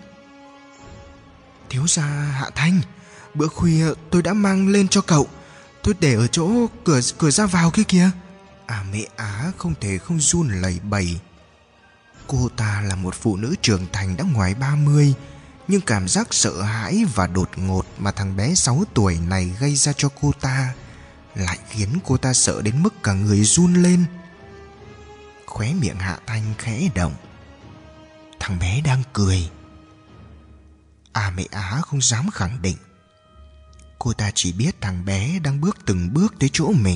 Thiếu gia Hạ Thanh, bữa khuya tôi đã mang lên cho cậu, tôi để ở chỗ cửa cửa ra vào kia kìa. À mẹ Á không thể không run lẩy bẩy. Cô ta là một phụ nữ trưởng thành đã ngoài ba mươi, nhưng cảm giác sợ hãi và đột ngột mà thằng bé sáu tuổi này gây ra cho cô ta lại khiến cô ta sợ đến mức cả người run lên. Khóe miệng Hạ Thanh khẽ động. Thằng bé đang cười. À mẹ Á không dám khẳng định. Cô ta chỉ biết thằng bé đang bước từng bước tới chỗ mình.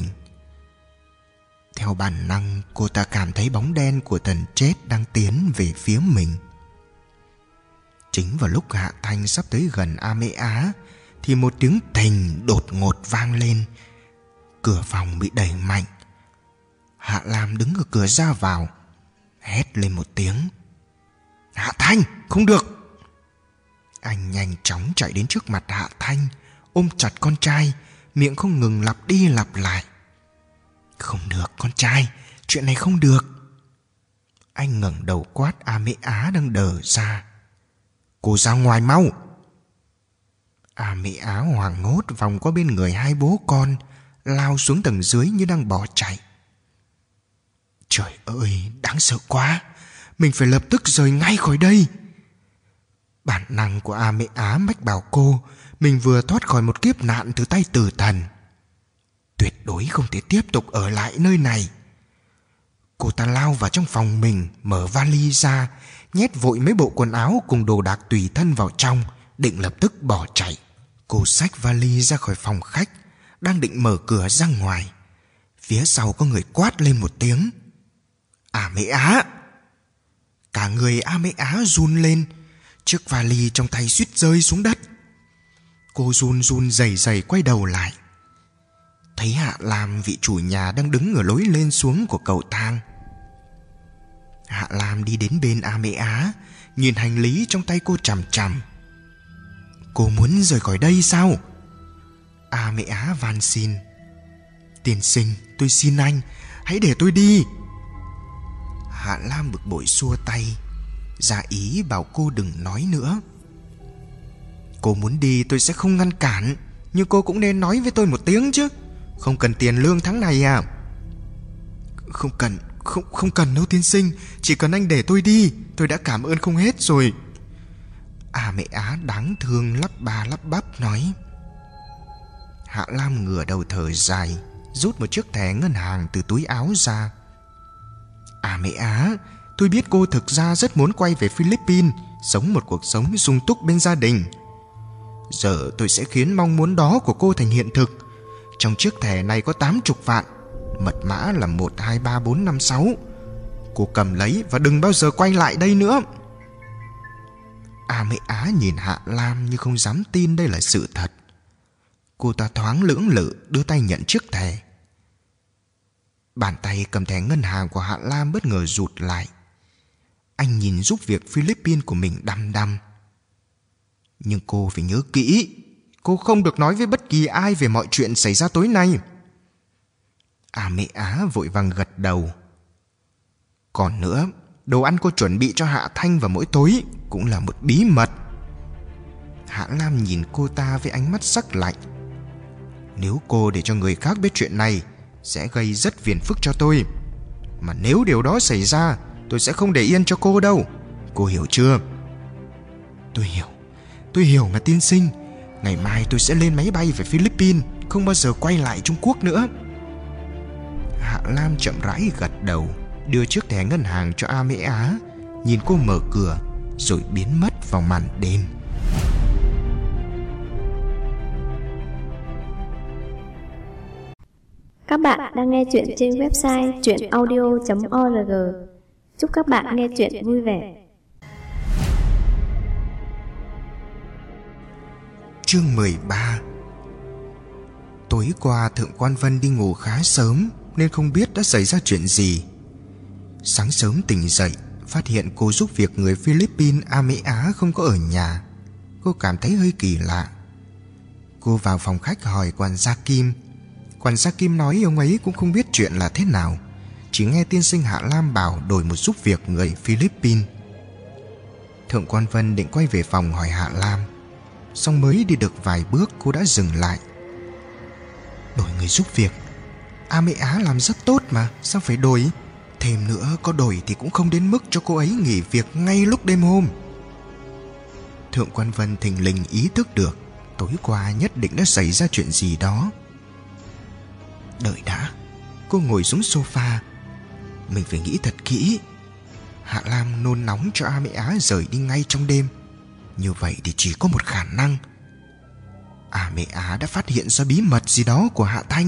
Theo bản năng, cô ta cảm thấy bóng đen của thần chết đang tiến về phía mình. Chính vào lúc Hạ Thanh sắp tới gần A Mễ Á thì một tiếng thình đột ngột vang lên. Cửa phòng bị đẩy mạnh. Hạ Lam đứng ở cửa ra vào, hét lên một tiếng. Hạ Thanh, không được! Anh nhanh chóng chạy đến trước mặt Hạ Thanh, ôm chặt con trai, miệng không ngừng lặp đi lặp lại. Không được con trai, chuyện này không được. Anh ngẩng đầu quát A Mễ Á đang đờ ra. Cô ra ngoài mau! A Mễ Á hoảng hốt vòng qua bên người hai bố con, lao xuống tầng dưới như đang bỏ chạy. Trời ơi, đáng sợ quá! Mình phải lập tức rời ngay khỏi đây. Bản năng của A Mễ Á mách bảo cô mình vừa thoát khỏi một kiếp nạn từ tay tử thần. Tuyệt đối không thể tiếp tục ở lại nơi này. Cô ta lao vào trong phòng mình, mở vali ra, nhét vội mấy bộ quần áo cùng đồ đạc tùy thân vào trong, định lập tức bỏ chạy. Cô xách vali ra khỏi phòng khách, đang định mở cửa ra ngoài. Phía sau có người quát lên một tiếng. A Mễ Á! Cả người A Mễ Á run lên, chiếc vali trong tay suýt rơi xuống đất. Cô run run rẩy rẩy quay đầu lại, thấy Hạ Lam, vị chủ nhà, đang đứng ở lối lên xuống của cầu thang. Hạ Lam đi đến bên A Mễ Á, nhìn hành lý trong tay cô chằm chằm. Cô muốn rời khỏi đây sao? A Mễ Á van xin. Tiên sinh, tôi xin anh, hãy để tôi đi. Hạ Lam bực bội xua tay, ra ý bảo cô đừng nói nữa. Cô muốn đi tôi sẽ không ngăn cản, nhưng cô cũng nên nói với tôi một tiếng chứ. Không cần tiền lương tháng này à? Không cần, không không cần đâu tiên sinh, chỉ cần anh để tôi đi, tôi đã cảm ơn không hết rồi. À Mễ Á đáng thương lắp ba lắp bắp nói. Hạ Lam ngửa đầu thở dài, rút một chiếc thẻ ngân hàng từ túi áo ra. À Mễ Á, tôi biết cô thực ra rất muốn quay về Philippines, sống một cuộc sống sung túc bên gia đình. Giờ tôi sẽ khiến mong muốn đó của cô thành hiện thực. Trong chiếc thẻ này có tám mươi vạn, mật mã là một hai ba bốn năm sáu. Cô cầm lấy và đừng bao giờ quay lại đây nữa. A Mễ Á nhìn Hạ Lam như không dám tin đây là sự thật. Cô ta thoáng lưỡng lự đưa tay nhận chiếc thẻ. Bàn tay cầm thẻ ngân hàng của Hạ Lam bất ngờ rụt lại. Anh nhìn giúp việc Philippines của mình đăm đăm. Nhưng cô phải nhớ kỹ, cô không được nói với bất kỳ ai về mọi chuyện xảy ra tối nay. A Mễ Á vội vàng gật đầu. Còn nữa, đồ ăn cô chuẩn bị cho Hạ Thanh vào mỗi tối cũng là một bí mật. Hạ Lam nhìn cô ta với ánh mắt sắc lạnh. Nếu cô để cho người khác biết chuyện này sẽ gây rất phiền phức cho tôi. Mà nếu điều đó xảy ra, tôi sẽ không để yên cho cô đâu. Cô hiểu chưa? Tôi hiểu, tôi hiểu mà tiên sinh. Ngày mai tôi sẽ lên máy bay về Philippines. không bao giờ quay lại Trung Quốc nữa. Hạ Lam chậm rãi gật đầu, đưa chiếc thẻ ngân hàng cho A Mễ Á, nhìn cô mở cửa rồi biến mất vào màn đêm. Các bạn đang nghe chuyện trên website truyện audio chấm org. Chúc các bạn nghe chuyện vui vẻ. Chương mười ba. Tối qua Thượng Quan Vân đi ngủ khá sớm nên không biết đã xảy ra chuyện gì. Sáng sớm tỉnh dậy, phát hiện cô giúp việc người Philippines A Mễ Á không có ở nhà. Cô cảm thấy hơi kỳ lạ. Cô vào phòng khách hỏi quản gia Kim. Quản gia Kim nói ông ấy cũng không biết chuyện là thế nào, chỉ nghe tiên sinh Hạ Lam bảo đổi một giúp việc người Philippines. Thượng Quan Vân định quay về phòng hỏi Hạ Lam, song mới đi được vài bước cô đã dừng lại. Đổi người giúp việc? A Mễ Á làm rất tốt mà, sao phải đổi? Thêm nữa, có đổi thì cũng không đến mức cho cô ấy nghỉ việc ngay lúc đêm hôm. Thượng Quan Vân thình lình ý thức được tối qua nhất định đã xảy ra chuyện gì đó. Đợi đã. Cô ngồi xuống sofa. Mình phải nghĩ thật kỹ. Hạ Lam nôn nóng cho A Mễ Á rời đi ngay trong đêm. Như vậy thì chỉ có một khả năng, A Mễ Á đã phát hiện ra bí mật gì đó của Hạ Thanh.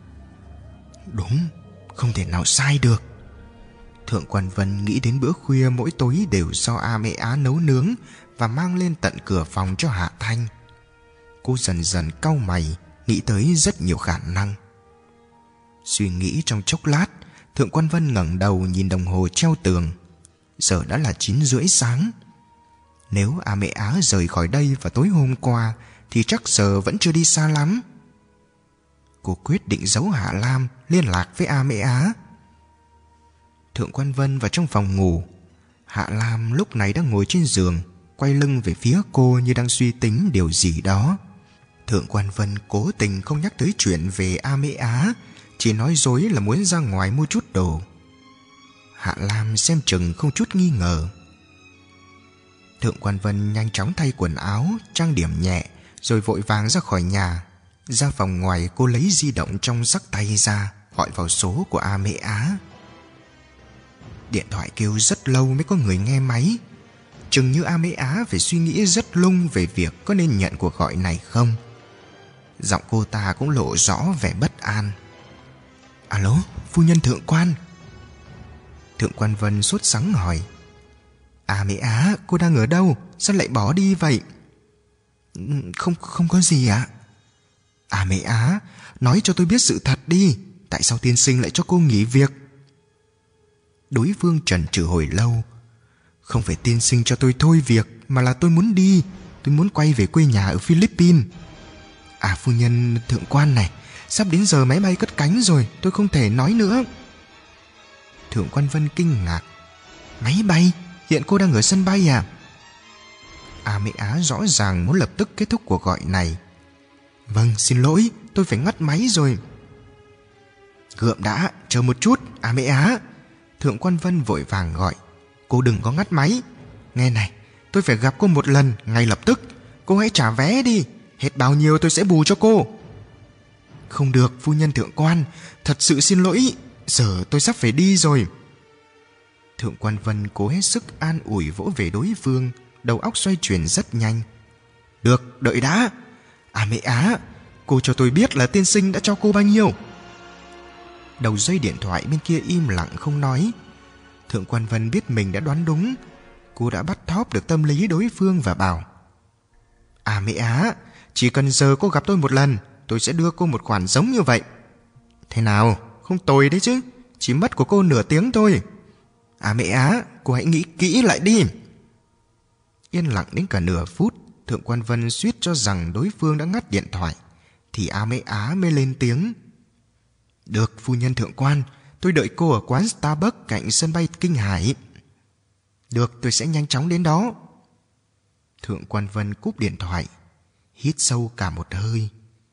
Đúng, không thể nào sai được. Thượng Quan Vân nghĩ đến bữa khuya mỗi tối đều do A Mễ Á nấu nướng và mang lên tận cửa phòng cho Hạ Thanh. Cô dần dần cau mày, nghĩ tới rất nhiều khả năng. Suy nghĩ trong chốc lát, Thượng Quan Vân ngẩng đầu nhìn đồng hồ treo tường. Giờ đã là chín rưỡi sáng. Nếu A Mễ Á rời khỏi đây vào tối hôm qua thì chắc giờ vẫn chưa đi xa lắm. Cô quyết định giấu Hạ Lam, liên lạc với A Mễ Á. Thượng Quan Vân vào trong phòng ngủ. Hạ Lam lúc này đang ngồi trên giường, quay lưng về phía cô như đang suy tính điều gì đó. Thượng Quan Vân cố tình không nhắc tới chuyện về A Mễ Á, chỉ nói dối là muốn ra ngoài mua chút đồ. Hạ Lam xem chừng không chút nghi ngờ. Thượng Quan Vân nhanh chóng thay quần áo, trang điểm nhẹ, rồi vội vàng ra khỏi nhà. Ra phòng ngoài, cô lấy di động trong xách tay ra, gọi vào số của A Mễ Á. Điện thoại kêu rất lâu mới có người nghe máy. Chừng như A Mễ Á phải suy nghĩ rất lung về việc có nên nhận cuộc gọi này không. Giọng cô ta cũng lộ rõ vẻ bất an. Alo, phu nhân Thượng Quan. Thượng Quan Vân sốt sắng hỏi. A Mễ Á, cô đang ở đâu? Sao lại bỏ đi vậy? Không, không có gì ạ. À Mễ Á, nói cho tôi biết sự thật đi. Tại sao tiên sinh lại cho cô nghỉ việc? Đối phương chần chừ hồi lâu. Không phải tiên sinh cho tôi thôi việc, mà là tôi muốn đi. Tôi muốn quay về quê nhà ở Philippines. À phu nhân Thượng Quan này, sắp đến giờ máy bay cất cánh rồi, tôi không thể nói nữa. Thượng Quan Vân kinh ngạc. Máy bay? Hiện cô đang ở sân bay à? A Mễ Á rõ ràng muốn lập tức kết thúc cuộc gọi này. Vâng, xin lỗi, tôi phải ngắt máy rồi. Gượm đã, chờ một chút, A Mễ Á. Thượng Quan Vân vội vàng gọi. Cô đừng có ngắt máy. Nghe này, tôi phải gặp cô một lần, ngay lập tức. Cô hãy trả vé đi, hết bao nhiêu tôi sẽ bù cho cô. Không được, phu nhân Thượng Quan, thật sự xin lỗi, giờ tôi sắp phải đi rồi. Thượng Quan Vân cố hết sức an ủi vỗ về đối phương, đầu óc xoay chuyển rất nhanh. Được, đợi đã. À Mễ Á, cô cho tôi biết là tiên sinh đã cho cô bao nhiêu. Đầu dây điện thoại bên kia im lặng không nói. Thượng Quan Vân biết mình đã đoán đúng. Cô đã bắt thóp được tâm lý đối phương và bảo. À Mễ Á, chỉ cần giờ cô gặp tôi một lần, tôi sẽ đưa cô một khoản giống như vậy. Thế nào, không tồi đấy chứ. Chỉ mất của cô nửa tiếng thôi. À Mễ Á, cô hãy nghĩ kỹ lại đi. Yên lặng đến cả nửa phút, Thượng Quan Vân suýt cho rằng đối phương đã ngắt điện thoại, thì A Mễ Á mới lên tiếng. Được, phu nhân Thượng Quan, tôi đợi cô ở quán Starbucks cạnh sân bay Kinh Hải. Được, tôi sẽ nhanh chóng đến đó. Thượng Quan Vân cúp điện thoại, hít sâu cả một hơi.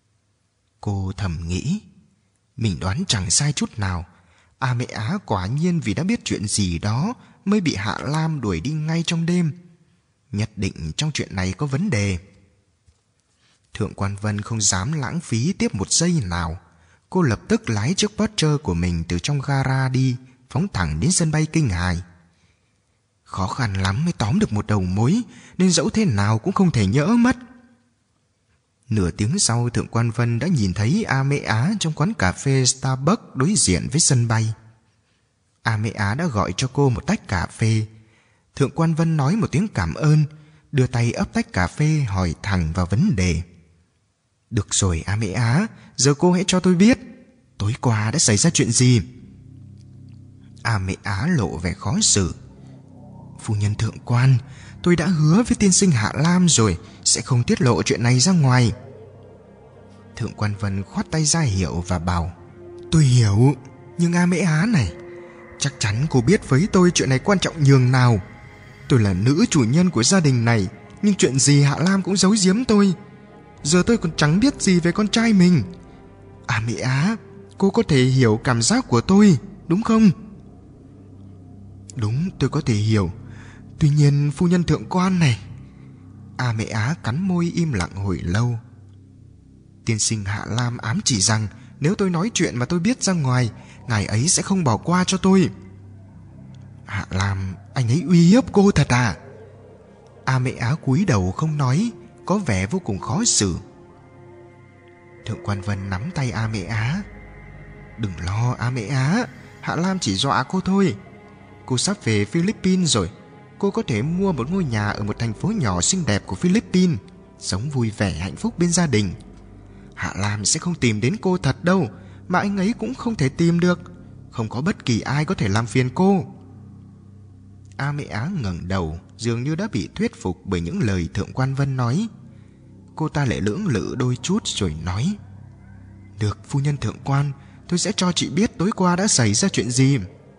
Cô thầm nghĩ, mình đoán chẳng sai chút nào. A Mễ Á quả nhiên vì đã biết chuyện gì đó mới bị Hạ Lam đuổi đi ngay trong đêm. Nhất định trong chuyện này có vấn đề. Thượng quan Vân không dám lãng phí tiếp một giây nào. Cô lập tức lái chiếc Porsche của mình từ trong gara đi, phóng thẳng đến sân bay Kinh Hải. Khó khăn lắm mới tóm được một đầu mối, nên dẫu thế nào cũng không thể nhỡ mất. Nửa tiếng sau, Thượng quan Vân đã nhìn thấy A Mễ Á trong quán cà phê Starbucks đối diện với sân bay. A Mễ Á đã gọi cho cô một tách cà phê. Thượng quan Vân nói một tiếng cảm ơn, đưa tay ấp tách cà phê hỏi thẳng vào vấn đề. Được rồi A Mễ Á, giờ cô hãy cho tôi biết, tối qua đã xảy ra chuyện gì? A Mễ Á lộ vẻ khó xử. Phu nhân thượng quan, tôi đã hứa với tiên sinh Hạ Lam rồi, sẽ không tiết lộ chuyện này ra ngoài. Thượng quan Vân khoát tay ra hiệu và bảo, tôi hiểu, nhưng A Mễ Á này, chắc chắn cô biết với tôi chuyện này quan trọng nhường nào. Tôi là nữ chủ nhân của gia đình này, nhưng chuyện gì Hạ Lam cũng giấu giếm tôi. Giờ tôi còn chẳng biết gì về con trai mình. A Mễ Á, cô có thể hiểu cảm giác của tôi, đúng không? Đúng, tôi có thể hiểu. Tuy nhiên phu nhân thượng quan này. A Mễ Á cắn môi im lặng hồi lâu. Tiên sinh Hạ Lam ám chỉ rằng nếu tôi nói chuyện mà tôi biết ra ngoài, ngài ấy sẽ không bỏ qua cho tôi. Hạ Lam, anh ấy uy hiếp cô thật à? A Mễ Á cúi đầu không nói, có vẻ vô cùng khó xử. Thượng quan Vân nắm tay A Mễ Á. Đừng lo A Mễ Á, Hạ Lam chỉ dọa cô thôi. Cô sắp về Philippines rồi, cô có thể mua một ngôi nhà ở một thành phố nhỏ xinh đẹp của Philippines, sống vui vẻ hạnh phúc bên gia đình. Hạ Lam sẽ không tìm đến cô thật đâu, mà anh ấy cũng không thể tìm được. Không có bất kỳ ai có thể làm phiền cô. A Mễ Á ngẩng đầu, dường như đã bị thuyết phục bởi những lời Thượng quan Vân nói. Cô ta lại lưỡng lự đôi chút rồi nói, được phu nhân thượng quan, tôi sẽ cho chị biết tối qua đã xảy ra chuyện gì.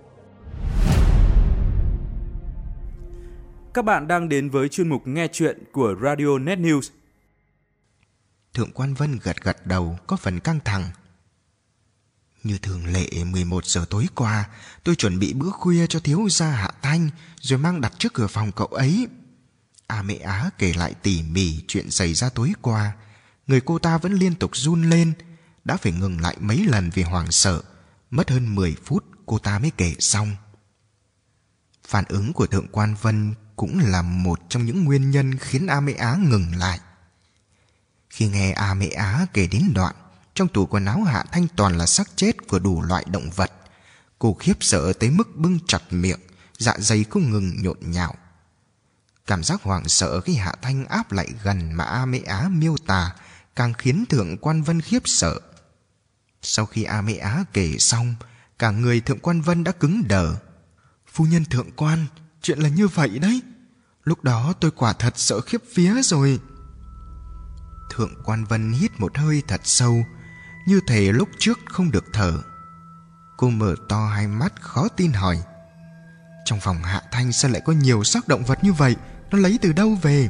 Các bạn đang đến với chuyên mục nghe chuyện của Radio Net News. Thượng quan Vân gật gật đầu, có phần căng thẳng. Như thường lệ, mười một giờ tối qua, tôi chuẩn bị bữa khuya cho thiếu gia Hạ Thanh, rồi mang đặt trước cửa phòng cậu ấy. A Mễ Á kể lại tỉ mỉ chuyện xảy ra tối qua. Người cô ta vẫn liên tục run lên, đã phải ngừng lại mấy lần vì hoảng sợ. Mất hơn mười phút cô ta mới kể xong. Phản ứng của Thượng quan Vân cũng là một trong những nguyên nhân khiến A Mễ Á ngừng lại. Khi nghe A Mễ Á kể đến đoạn trong tủ quần áo Hạ Thanh toàn là xác chết của đủ loại động vật, cô khiếp sợ tới mức bưng chặt miệng, dạ dày không ngừng nhộn nhạo. Cảm giác hoảng sợ khi Hạ Thanh áp lại gần mà A Mễ Á miêu tả càng khiến Thượng quan Vân khiếp sợ. Sau khi A Mễ Á kể xong, cả người Thượng quan Vân đã cứng đờ. Phu nhân thượng quan, chuyện là như vậy đấy. Lúc đó tôi quả thật sợ khiếp vía rồi. Thượng quan Vân hít một hơi thật sâu, như thể lúc trước không được thở. Cô mở to hai mắt khó tin hỏi, trong phòng Hạ Thanh sao lại có nhiều xác động vật như vậy? Nó lấy từ đâu về?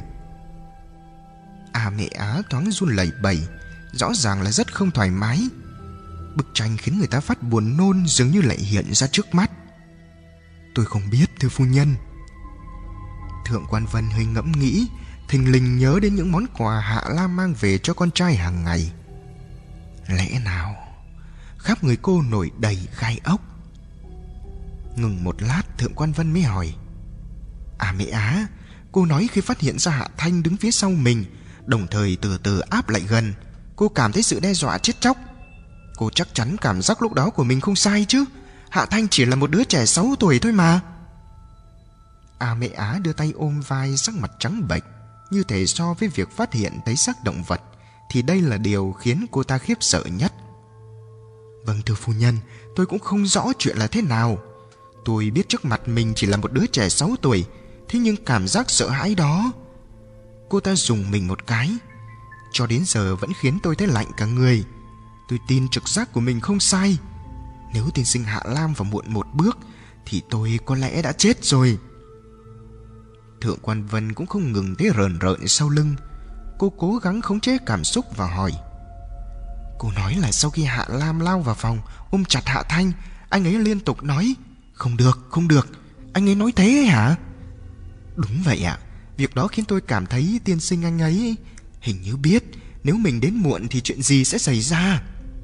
A Mễ Á thoáng run lẩy bẩy, rõ ràng là rất không thoải mái. Bức tranh khiến người ta phát buồn nôn dường như lại hiện ra trước mắt. Tôi không biết thưa phu nhân. Thượng quan Vân hơi ngẫm nghĩ, thình lình nhớ đến những món quà Hạ Lam mang về cho con trai hàng ngày. Lẽ nào khắp người cô nổi đầy gai ốc? Ngừng một lát, Thượng quan Vân mới hỏi, À Mễ Á, cô nói khi phát hiện ra Hạ Thanh đứng phía sau mình, đồng thời từ từ áp lại gần, cô cảm thấy sự đe dọa chết chóc. Cô chắc chắn cảm giác lúc đó của mình không sai chứ? Hạ Thanh chỉ là một đứa trẻ sáu tuổi thôi mà. A Mễ Á đưa tay ôm vai, sắc mặt trắng bệch, như thể so với việc phát hiện thấy xác động vật thì đây là điều khiến cô ta khiếp sợ nhất. Vâng thưa phu nhân, tôi cũng không rõ chuyện là thế nào. Tôi biết trước mặt mình chỉ là một đứa trẻ sáu tuổi, thế nhưng cảm giác sợ hãi đó... Cô ta dùng mình một cái, cho đến giờ vẫn khiến tôi thấy lạnh cả người. Tôi tin trực giác của mình không sai. Nếu tiên sinh Hạ Lam vào muộn một bước thì tôi có lẽ đã chết rồi. Thượng quan Vân cũng không ngừng thấy rờn rợn sau lưng. Cô cố gắng khống chế cảm xúc và hỏi, cô nói là sau khi Hạ Lam lao vào phòng ôm chặt Hạ Thanh, anh ấy liên tục nói không được, không được. Anh ấy nói thế ấy hả? Đúng vậy ạ. Việc đó khiến tôi cảm thấy tiên sinh anh ấy hình như biết Nếu mình đến muộn thì chuyện gì sẽ xảy ra?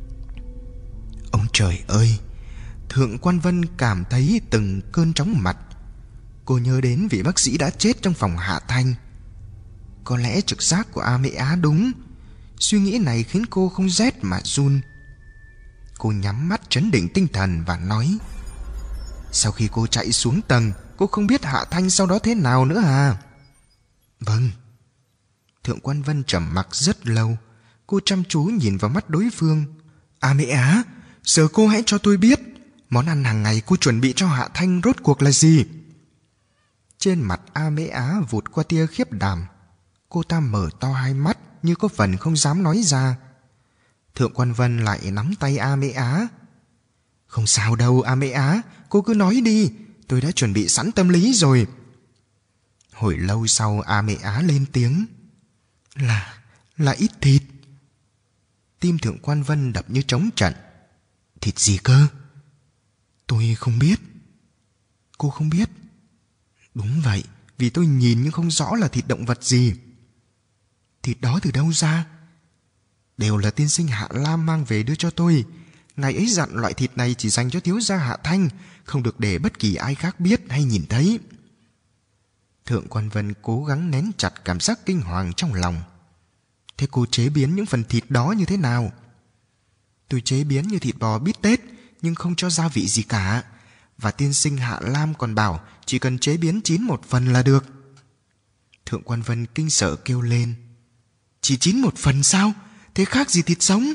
Ông trời ơi! Thượng Quan Vân cảm thấy từng cơn chóng mặt. Cô nhớ đến vị bác sĩ đã chết trong phòng Hạ Thanh. Có lẽ trực giác của A Mễ Á đúng. Suy nghĩ này khiến cô không rét mà run. Cô nhắm mắt trấn định tinh thần và nói: Sau khi cô chạy xuống tầng, cô không biết Hạ Thanh sau đó thế nào nữa à? Vâng. Thượng Quan Vân trầm mặc rất lâu. Cô chăm chú nhìn vào mắt đối phương. A Mễ Á, giờ cô hãy cho tôi biết, món ăn hàng ngày cô chuẩn bị cho Hạ Thanh rốt cuộc là gì? Trên mặt A Mễ Á vụt qua tia khiếp đảm. Cô ta mở to hai mắt như có phần không dám nói ra. Thượng Quan Vân lại nắm tay A Mễ Á. Không sao đâu A Mễ Á, cô cứ nói đi, tôi đã chuẩn bị sẵn tâm lý rồi. Hồi lâu sau A Mễ Á lên tiếng. Là, là ít thịt. Tim Thượng Quan Vân đập như trống trận. Thịt gì cơ? Tôi không biết. Cô không biết? Đúng vậy, vì tôi nhìn nhưng không rõ là thịt động vật gì. Thịt đó từ đâu ra? Đều là tiên sinh Hạ Lam mang về đưa cho tôi. Ngài ấy dặn loại thịt này chỉ dành cho thiếu gia Hạ Thanh, không được để bất kỳ ai khác biết hay nhìn thấy. Thượng Quan Vân cố gắng nén chặt cảm giác kinh hoàng trong lòng. Thế cô chế biến những phần thịt đó như thế nào? Tôi chế biến như thịt bò bít tết, nhưng không cho gia vị gì cả. Và tiên sinh Hạ Lam còn bảo chỉ cần chế biến chín một phần là được. Thượng Quan Vân kinh sợ kêu lên. Chỉ chín một phần sao? Thế khác gì thịt sống?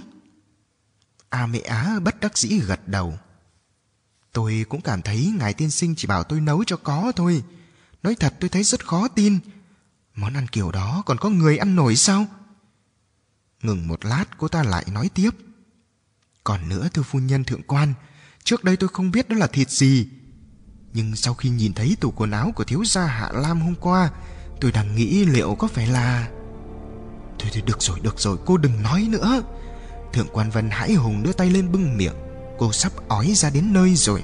A Mễ Á bất đắc dĩ gật đầu. Tôi cũng cảm thấy ngài tiên sinh chỉ bảo tôi nấu cho có thôi. Nói thật tôi thấy rất khó tin. Món ăn kiểu đó còn có người ăn nổi sao? Ngừng một lát cô ta lại nói tiếp. Còn nữa thưa phu nhân thượng quan, trước đây tôi không biết đó là thịt gì. Nhưng sau khi nhìn thấy tủ quần áo của thiếu gia Hạ Lam hôm qua, tôi đang nghĩ liệu có phải là... Thôi thôi được rồi, được rồi, cô đừng nói nữa. Thượng Quan Vân hãi hùng đưa tay lên bưng miệng. Cô sắp ói ra đến nơi rồi.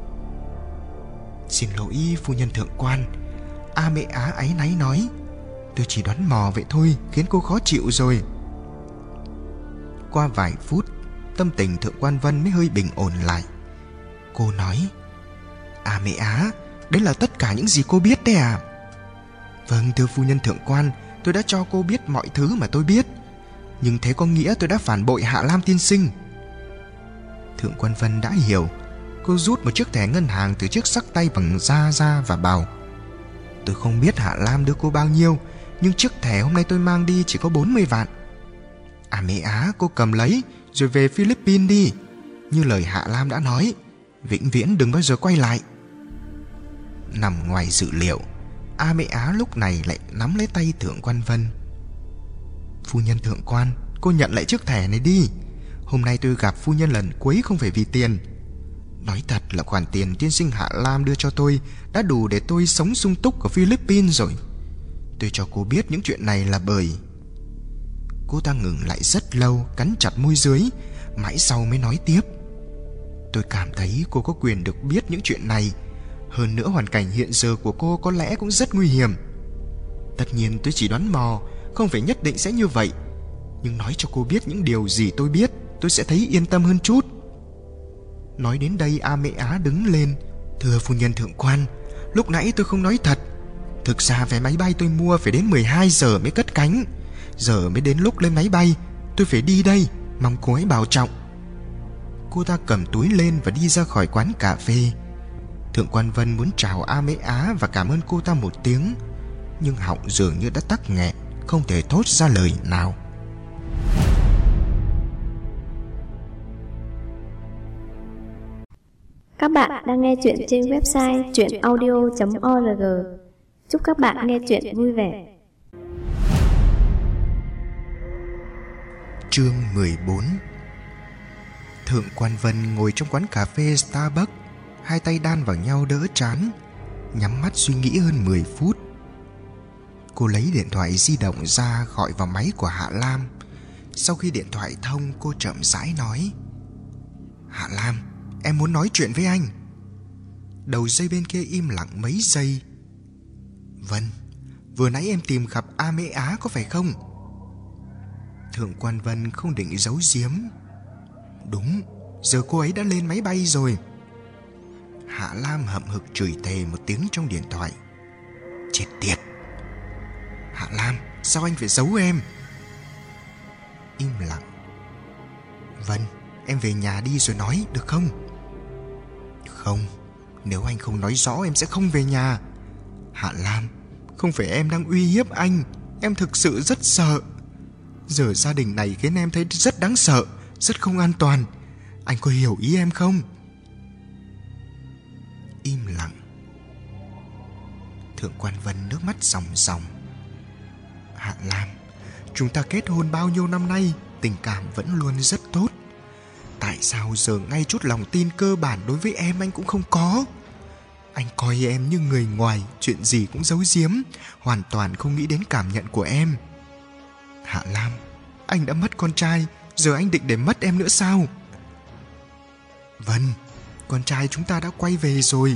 Xin lỗi phu nhân thượng quan, A Mễ Á áy náy nói. Tôi chỉ đoán mò vậy thôi, khiến cô khó chịu rồi. Qua vài phút, tâm tình Thượng Quan Vân mới hơi bình ổn lại. Cô nói: A Mễ Á, đấy là tất cả những gì cô biết đấy à? Vâng thưa phu nhân thượng quan, tôi đã cho cô biết mọi thứ mà tôi biết. Nhưng thế có nghĩa tôi đã phản bội Hạ Lam tiên sinh? Thượng Quan Vân đã hiểu. Cô rút một chiếc thẻ ngân hàng từ chiếc xắc tay bằng da ra và bảo: Tôi không biết Hạ Lam đưa cô bao nhiêu, nhưng chiếc thẻ hôm nay tôi mang đi chỉ có bốn mươi vạn. À Mễ Á, cô cầm lấy rồi về Philippines đi. Như lời Hạ Lam đã nói, vĩnh viễn đừng bao giờ quay lại. Nằm ngoài dự liệu, A Mễ Á lúc này lại nắm lấy tay Thượng Quan Vân. Phu nhân thượng quan, cô nhận lại chiếc thẻ này đi. Hôm nay tôi gặp phu nhân lần cuối không phải vì tiền. Nói thật là khoản tiền tiên sinh Hạ Lam đưa cho tôi đã đủ để tôi sống sung túc ở Philippines rồi. Tôi cho cô biết những chuyện này là bởi... Cô ta ngừng lại rất lâu, cắn chặt môi dưới, mãi sau mới nói tiếp. Tôi cảm thấy cô có quyền được biết những chuyện này. Hơn nữa hoàn cảnh hiện giờ của cô có lẽ cũng rất nguy hiểm. Tất nhiên tôi chỉ đoán mò, không phải nhất định sẽ như vậy. Nhưng nói cho cô biết những điều gì tôi biết, tôi sẽ thấy yên tâm hơn chút. Nói đến đây A Mễ Á đứng lên. Thưa phu nhân thượng quan, lúc nãy tôi không nói thật. Thực ra vé máy bay tôi mua phải đến mười hai giờ mới cất cánh. Giờ mới đến lúc lên máy bay. Tôi phải đi đây, mong cô ấy bảo trọng. Cô ta cầm túi lên và đi ra khỏi quán cà phê. Thượng Quan Vân muốn chào A Mễ Á và cảm ơn cô ta một tiếng, nhưng họng dường như đã tắc nghẹn, không thể thốt ra lời nào. Các bạn đang nghe chuyện trên website truyện audio chấm org. Chúc các bạn nghe chuyện vui vẻ. Chương mười bốn. Thượng Quan Vân ngồi trong quán cà phê Starbucks, hai tay đan vào nhau đỡ trán, nhắm mắt suy nghĩ hơn mười phút. Cô lấy điện thoại di động ra gọi vào máy của Hạ Lam. Sau khi điện thoại thông, cô chậm rãi nói: Hạ Lam, em muốn nói chuyện với anh. Đầu dây bên kia im lặng mấy giây. Vân, vừa nãy em tìm gặp A Mễ Á có phải không? Thượng quan Vân không định giấu giếm. Đúng, giờ cô ấy đã lên máy bay rồi. Hạ Lam hậm hực chửi thề một tiếng trong điện thoại. Chết tiệt! Hạ Lam, sao anh phải giấu em? Im lặng. Vân, em về nhà đi rồi nói, được không? Không, nếu anh không nói rõ em sẽ không về nhà. Hạ Lam, không phải em đang uy hiếp anh, em thực sự rất sợ. Giờ gia đình này khiến em thấy rất đáng sợ, rất không an toàn. Anh có hiểu ý em không? Im lặng. Thượng quan Vân nước mắt ròng ròng. Hạ Lam, chúng ta kết hôn bao nhiêu năm nay, tình cảm vẫn luôn rất tốt. Tại sao giờ ngay chút lòng tin cơ bản đối với em anh cũng không có? Anh coi em như người ngoài, chuyện gì cũng giấu giếm, hoàn toàn không nghĩ đến cảm nhận của em. Hạ Lam, anh đã mất con trai, giờ anh định để mất em nữa sao? Vân, con trai chúng ta đã quay về rồi.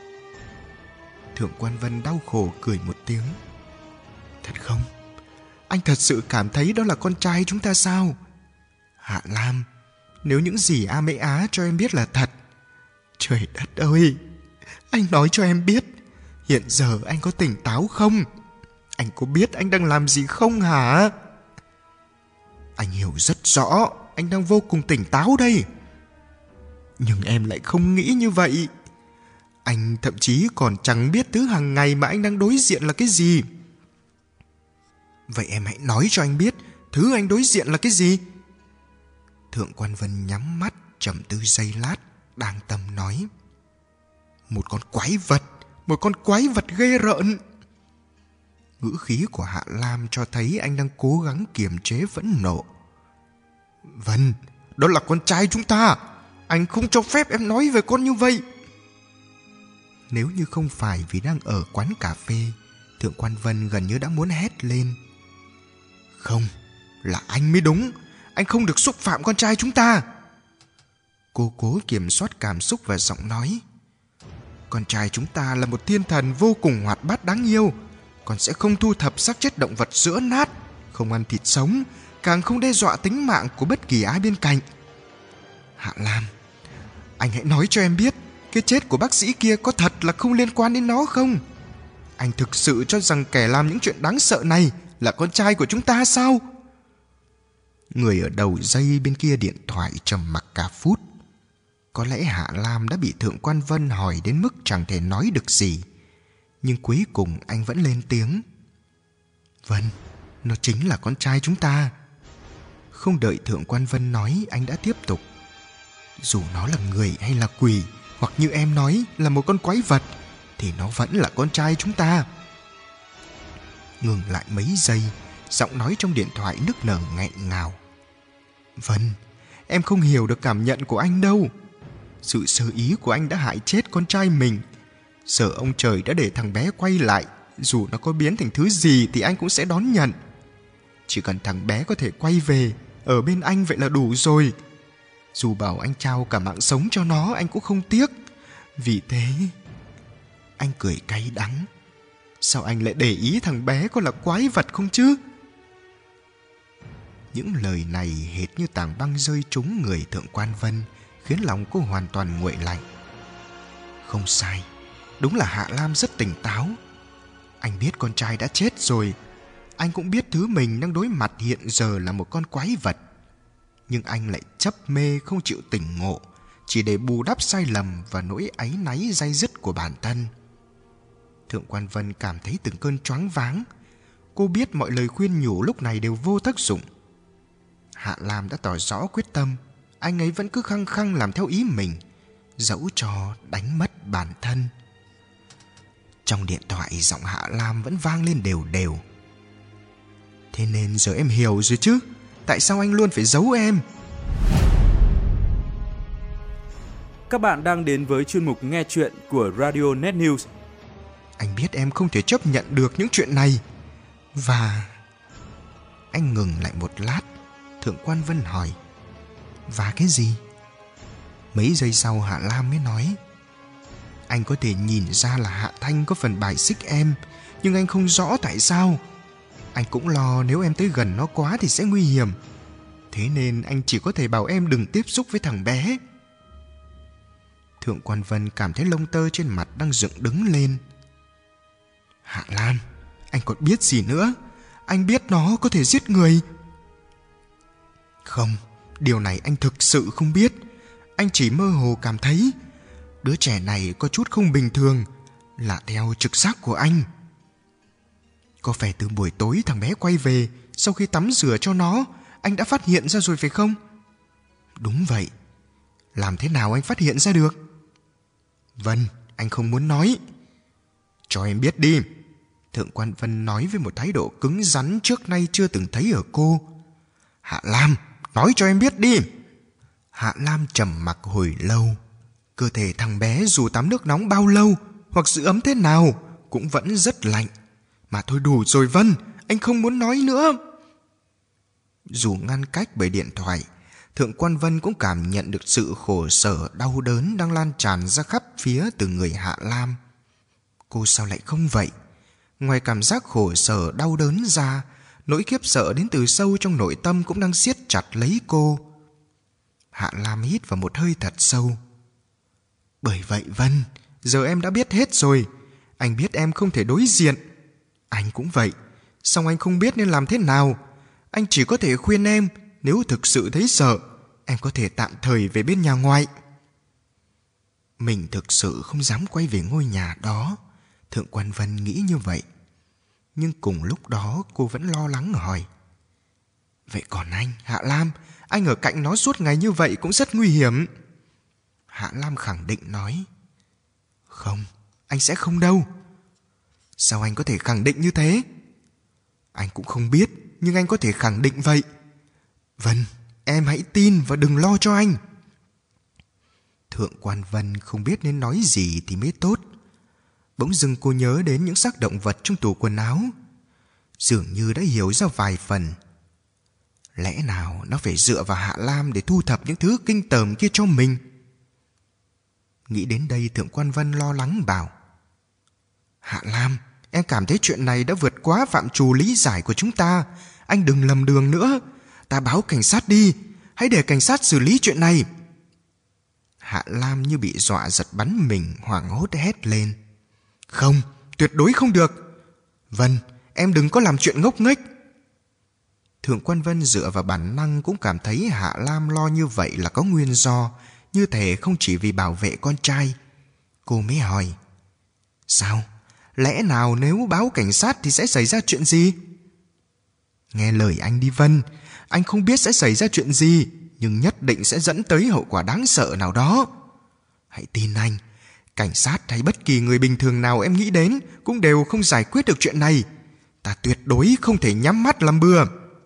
Thượng quan Vân đau khổ cười một tiếng. Thật không? Anh thật sự cảm thấy đó là con trai chúng ta sao? Hạ Lam, nếu những gì A Mễ Á cho em biết là thật, trời đất ơi, anh nói cho em biết, hiện giờ anh có tỉnh táo không? Anh có biết anh đang làm gì không hả? Anh hiểu rất rõ, anh đang vô cùng tỉnh táo đây. Nhưng em lại không nghĩ như vậy. Anh thậm chí còn chẳng biết thứ hàng ngày mà anh đang đối diện là cái gì. Vậy em hãy nói cho anh biết thứ anh đối diện là cái gì? Thượng quan Vân nhắm mắt trầm tư giây lát, đang tâm nói. Một con quái vật, một con quái vật ghê rợn. Ngữ khí của Hạ Lam cho thấy anh đang cố gắng kiềm chế phẫn nộ. Vân, đó là con trai chúng ta. Anh không cho phép em nói về con như vậy. Nếu như không phải vì đang ở quán cà phê, Thượng quan Vân gần như đã muốn hét lên. Không, là anh mới đúng. Anh không được xúc phạm con trai chúng ta. Cô cố kiểm soát cảm xúc và giọng nói. Con trai chúng ta là một thiên thần vô cùng hoạt bát đáng yêu. Con sẽ không thu thập xác chết động vật rữa nát, không ăn thịt sống, càng không đe dọa tính mạng của bất kỳ ai bên cạnh. Hạ Lam, anh hãy nói cho em biết, cái chết của bác sĩ kia có thật là không liên quan đến nó không? Anh thực sự cho rằng kẻ làm những chuyện đáng sợ này là con trai của chúng ta sao? Người ở đầu dây bên kia điện thoại trầm mặc cả phút. Có lẽ Hạ Lam đã bị Thượng quan Vân hỏi đến mức chẳng thể nói được gì. Nhưng cuối cùng anh vẫn lên tiếng. Vân, nó chính là con trai chúng ta. Không đợi Thượng quan Vân nói, anh đã tiếp tục. Dù nó là người hay là quỷ, hoặc như em nói là một con quái vật, thì nó vẫn là con trai chúng ta. Ngừng lại mấy giây, giọng nói trong điện thoại nức nở nghẹn ngào. Vân, em không hiểu được cảm nhận của anh đâu. Sự sơ ý của anh đã hại chết con trai mình. Giờ ông trời đã để thằng bé quay lại, dù nó có biến thành thứ gì thì anh cũng sẽ đón nhận. Chỉ cần thằng bé có thể quay về ở bên anh vậy là đủ rồi. Dù bảo anh trao cả mạng sống cho nó, anh cũng không tiếc. Vì thế anh cười cay đắng. Sao anh lại để ý thằng bé có là quái vật không chứ? Những lời này hệt như tảng băng rơi trúng người Thượng quan Vân, khiến lòng cô hoàn toàn nguội lạnh. Không sai, đúng là Hạ Lam rất tỉnh táo. Anh biết con trai đã chết rồi. Anh cũng biết thứ mình đang đối mặt hiện giờ là một con quái vật. Nhưng anh lại chấp mê không chịu tỉnh ngộ, chỉ để bù đắp sai lầm và nỗi áy náy day dứt của bản thân. Thượng quan Vân cảm thấy từng cơn choáng váng. Cô biết mọi lời khuyên nhủ lúc này đều vô tác dụng. Hạ Lam đã tỏ rõ quyết tâm, anh ấy vẫn cứ khăng khăng làm theo ý mình, dẫu cho đánh mất bản thân. Trong điện thoại giọng Hạ Lam vẫn vang lên đều đều. Thế nên giờ em hiểu rồi chứ, tại sao anh luôn phải giấu em? Các bạn đang đến với chuyên mục nghe chuyện của Radio Net News. Anh biết em không thể chấp nhận được những chuyện này. Và... Anh ngừng lại một lát. Thượng quan Vân hỏi. Và cái gì? Mấy giây sau Hạ Lam mới nói. Anh có thể nhìn ra là Hạ Thanh có phần bài xích em, nhưng anh không rõ tại sao. Anh cũng lo nếu em tới gần nó quá thì sẽ nguy hiểm. Thế nên anh chỉ có thể bảo em đừng tiếp xúc với thằng bé. Thượng quan Vân cảm thấy lông tơ trên mặt đang dựng đứng lên. Hạ Lam, anh còn biết gì nữa? Anh biết nó có thể giết người. Không, điều này anh thực sự không biết. Anh chỉ mơ hồ cảm thấy đứa trẻ này có chút không bình thường, là theo trực giác của anh. Có phải từ buổi tối thằng bé quay về, sau khi tắm rửa cho nó, anh đã phát hiện ra rồi phải không? Đúng vậy. Làm thế nào anh phát hiện ra được? Vân, anh không muốn nói. Cho em biết đi. Thượng quan Vân nói với một thái độ cứng rắn trước nay chưa từng thấy ở cô. Hạ Lam, nói cho em biết đi. Hạ Lam trầm mặc hồi lâu. Cơ thể thằng bé dù tắm nước nóng bao lâu hoặc giữ ấm thế nào cũng vẫn rất lạnh. Mà thôi đủ rồi Vân, anh không muốn nói nữa. Dù ngăn cách bởi điện thoại, Thượng quan Vân cũng cảm nhận được sự khổ sở đau đớn đang lan tràn ra khắp phía từ người Hạ Lam. Cô sao lại không vậy? Ngoài cảm giác khổ sở đau đớn ra, nỗi khiếp sợ đến từ sâu trong nội tâm cũng đang siết chặt lấy cô. Hạ Lam hít vào một hơi thật sâu. Bởi vậy Vân, giờ em đã biết hết rồi. Anh biết em không thể đối diện. Anh cũng vậy. Song anh không biết nên làm thế nào. Anh chỉ có thể khuyên em, nếu thực sự thấy sợ, em có thể tạm thời về bên nhà ngoại. Mình thực sự không dám quay về ngôi nhà đó. Thượng quan Vân nghĩ như vậy. Nhưng cùng lúc đó cô vẫn lo lắng hỏi. Vậy còn anh, Hạ Lam, anh ở cạnh nó suốt ngày như vậy cũng rất nguy hiểm. Hạ Lam khẳng định nói. Không, anh sẽ không đâu. Sao anh có thể khẳng định như thế? Anh cũng không biết, nhưng anh có thể khẳng định vậy. Vân, em hãy tin và đừng lo cho anh. Thượng quan Vân không biết nên nói gì thì mới tốt. Bỗng dưng cô nhớ đến những xác động vật trong tủ quần áo. Dường như đã hiểu ra vài phần. Lẽ nào nó phải dựa vào Hạ Lam để thu thập những thứ kinh tởm kia cho mình? Nghĩ đến đây Thượng quan Vân lo lắng bảo. Hạ Lam, em cảm thấy chuyện này đã vượt quá phạm trù lý giải của chúng ta. Anh đừng lầm đường nữa. Ta báo cảnh sát đi. Hãy để cảnh sát xử lý chuyện này. Hạ Lam như bị dọa giật bắn mình, hoảng hốt hét lên. Không, tuyệt đối không được. Vân, em đừng có làm chuyện ngốc nghếch. Thượng quan Vân dựa vào bản năng cũng cảm thấy Hạ Lam lo như vậy là có nguyên do, như thể không chỉ vì bảo vệ con trai. Cô mới hỏi. Sao? Lẽ nào nếu báo cảnh sát thì sẽ xảy ra chuyện gì? Nghe lời anh đi Vân. Anh không biết sẽ xảy ra chuyện gì, nhưng nhất định sẽ dẫn tới hậu quả đáng sợ nào đó. Hãy tin anh. Cảnh sát hay bất kỳ người bình thường nào em nghĩ đến cũng đều không giải quyết được chuyện này. Ta tuyệt đối không thể nhắm mắt làm bừa.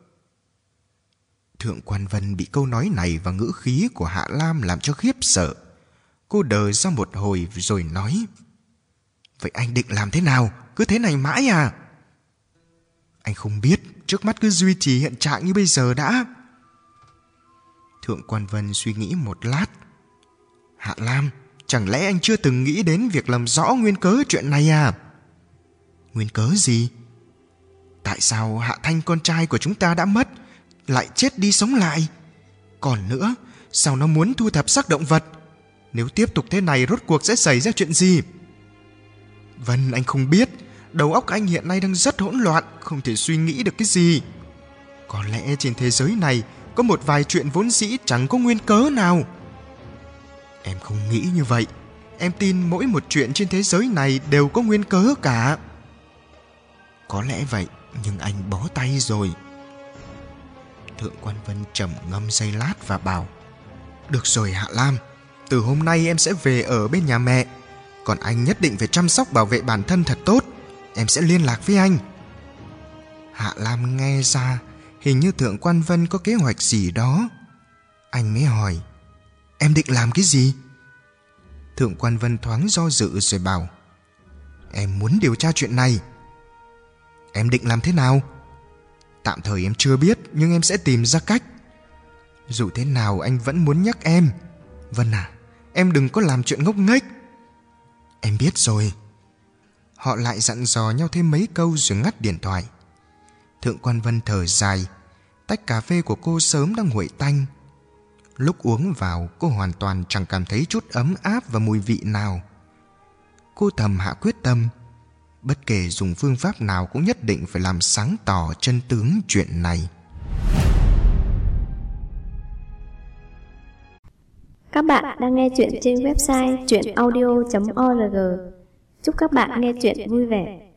Thượng quan Vân bị câu nói này và ngữ khí của Hạ Lam làm cho khiếp sợ. Cô đờ ra một hồi rồi nói. Vậy anh định làm thế nào? Cứ thế này mãi à? Anh không biết. Trước mắt cứ duy trì hiện trạng như bây giờ đã. Thượng quan Vân suy nghĩ một lát. Hạ Lam, chẳng lẽ anh chưa từng nghĩ đến việc làm rõ nguyên cớ chuyện này à? Nguyên cớ gì? Tại sao Hạ Thanh con trai của chúng ta đã mất, lại chết đi sống lại? Còn nữa, sao nó muốn thu thập xác động vật? Nếu tiếp tục thế này rốt cuộc sẽ xảy ra chuyện gì? Vân, anh không biết. Đầu óc anh hiện nay đang rất hỗn loạn, không thể suy nghĩ được cái gì. Có lẽ trên thế giới này có một vài chuyện vốn dĩ chẳng có nguyên cớ nào. Em không nghĩ như vậy. Em tin mỗi một chuyện trên thế giới này đều có nguyên cớ cả. Có lẽ vậy, nhưng anh bó tay rồi. Thượng quan Vân trầm ngâm giây lát và bảo. Được rồi Hạ Lam, từ hôm nay em sẽ về ở bên nhà mẹ. Còn anh nhất định phải chăm sóc bảo vệ bản thân thật tốt. Em sẽ liên lạc với anh. Hạ Lam nghe ra hình như Thượng quan Vân có kế hoạch gì đó. Anh mới hỏi. Em định làm cái gì? Thượng quan Vân thoáng do dự rồi bảo. Em muốn điều tra chuyện này. Em định làm thế nào? Tạm thời em chưa biết, nhưng em sẽ tìm ra cách. Dù thế nào anh vẫn muốn nhắc em. Vân à, em đừng có làm chuyện ngốc nghếch. Em biết rồi. Họ lại dặn dò nhau thêm mấy câu rồi ngắt điện thoại. Thượng Quan Vân thở dài. Tách cà phê của cô sớm đã nguội tanh. Lúc uống vào, cô hoàn toàn chẳng cảm thấy chút ấm áp và mùi vị nào. Cô thầm hạ quyết tâm, bất kể dùng phương pháp nào cũng nhất định phải làm sáng tỏ chân tướng chuyện này. Các bạn đang nghe chuyện trên website truyện audio chấm org. Chúc các bạn nghe chuyện vui vẻ.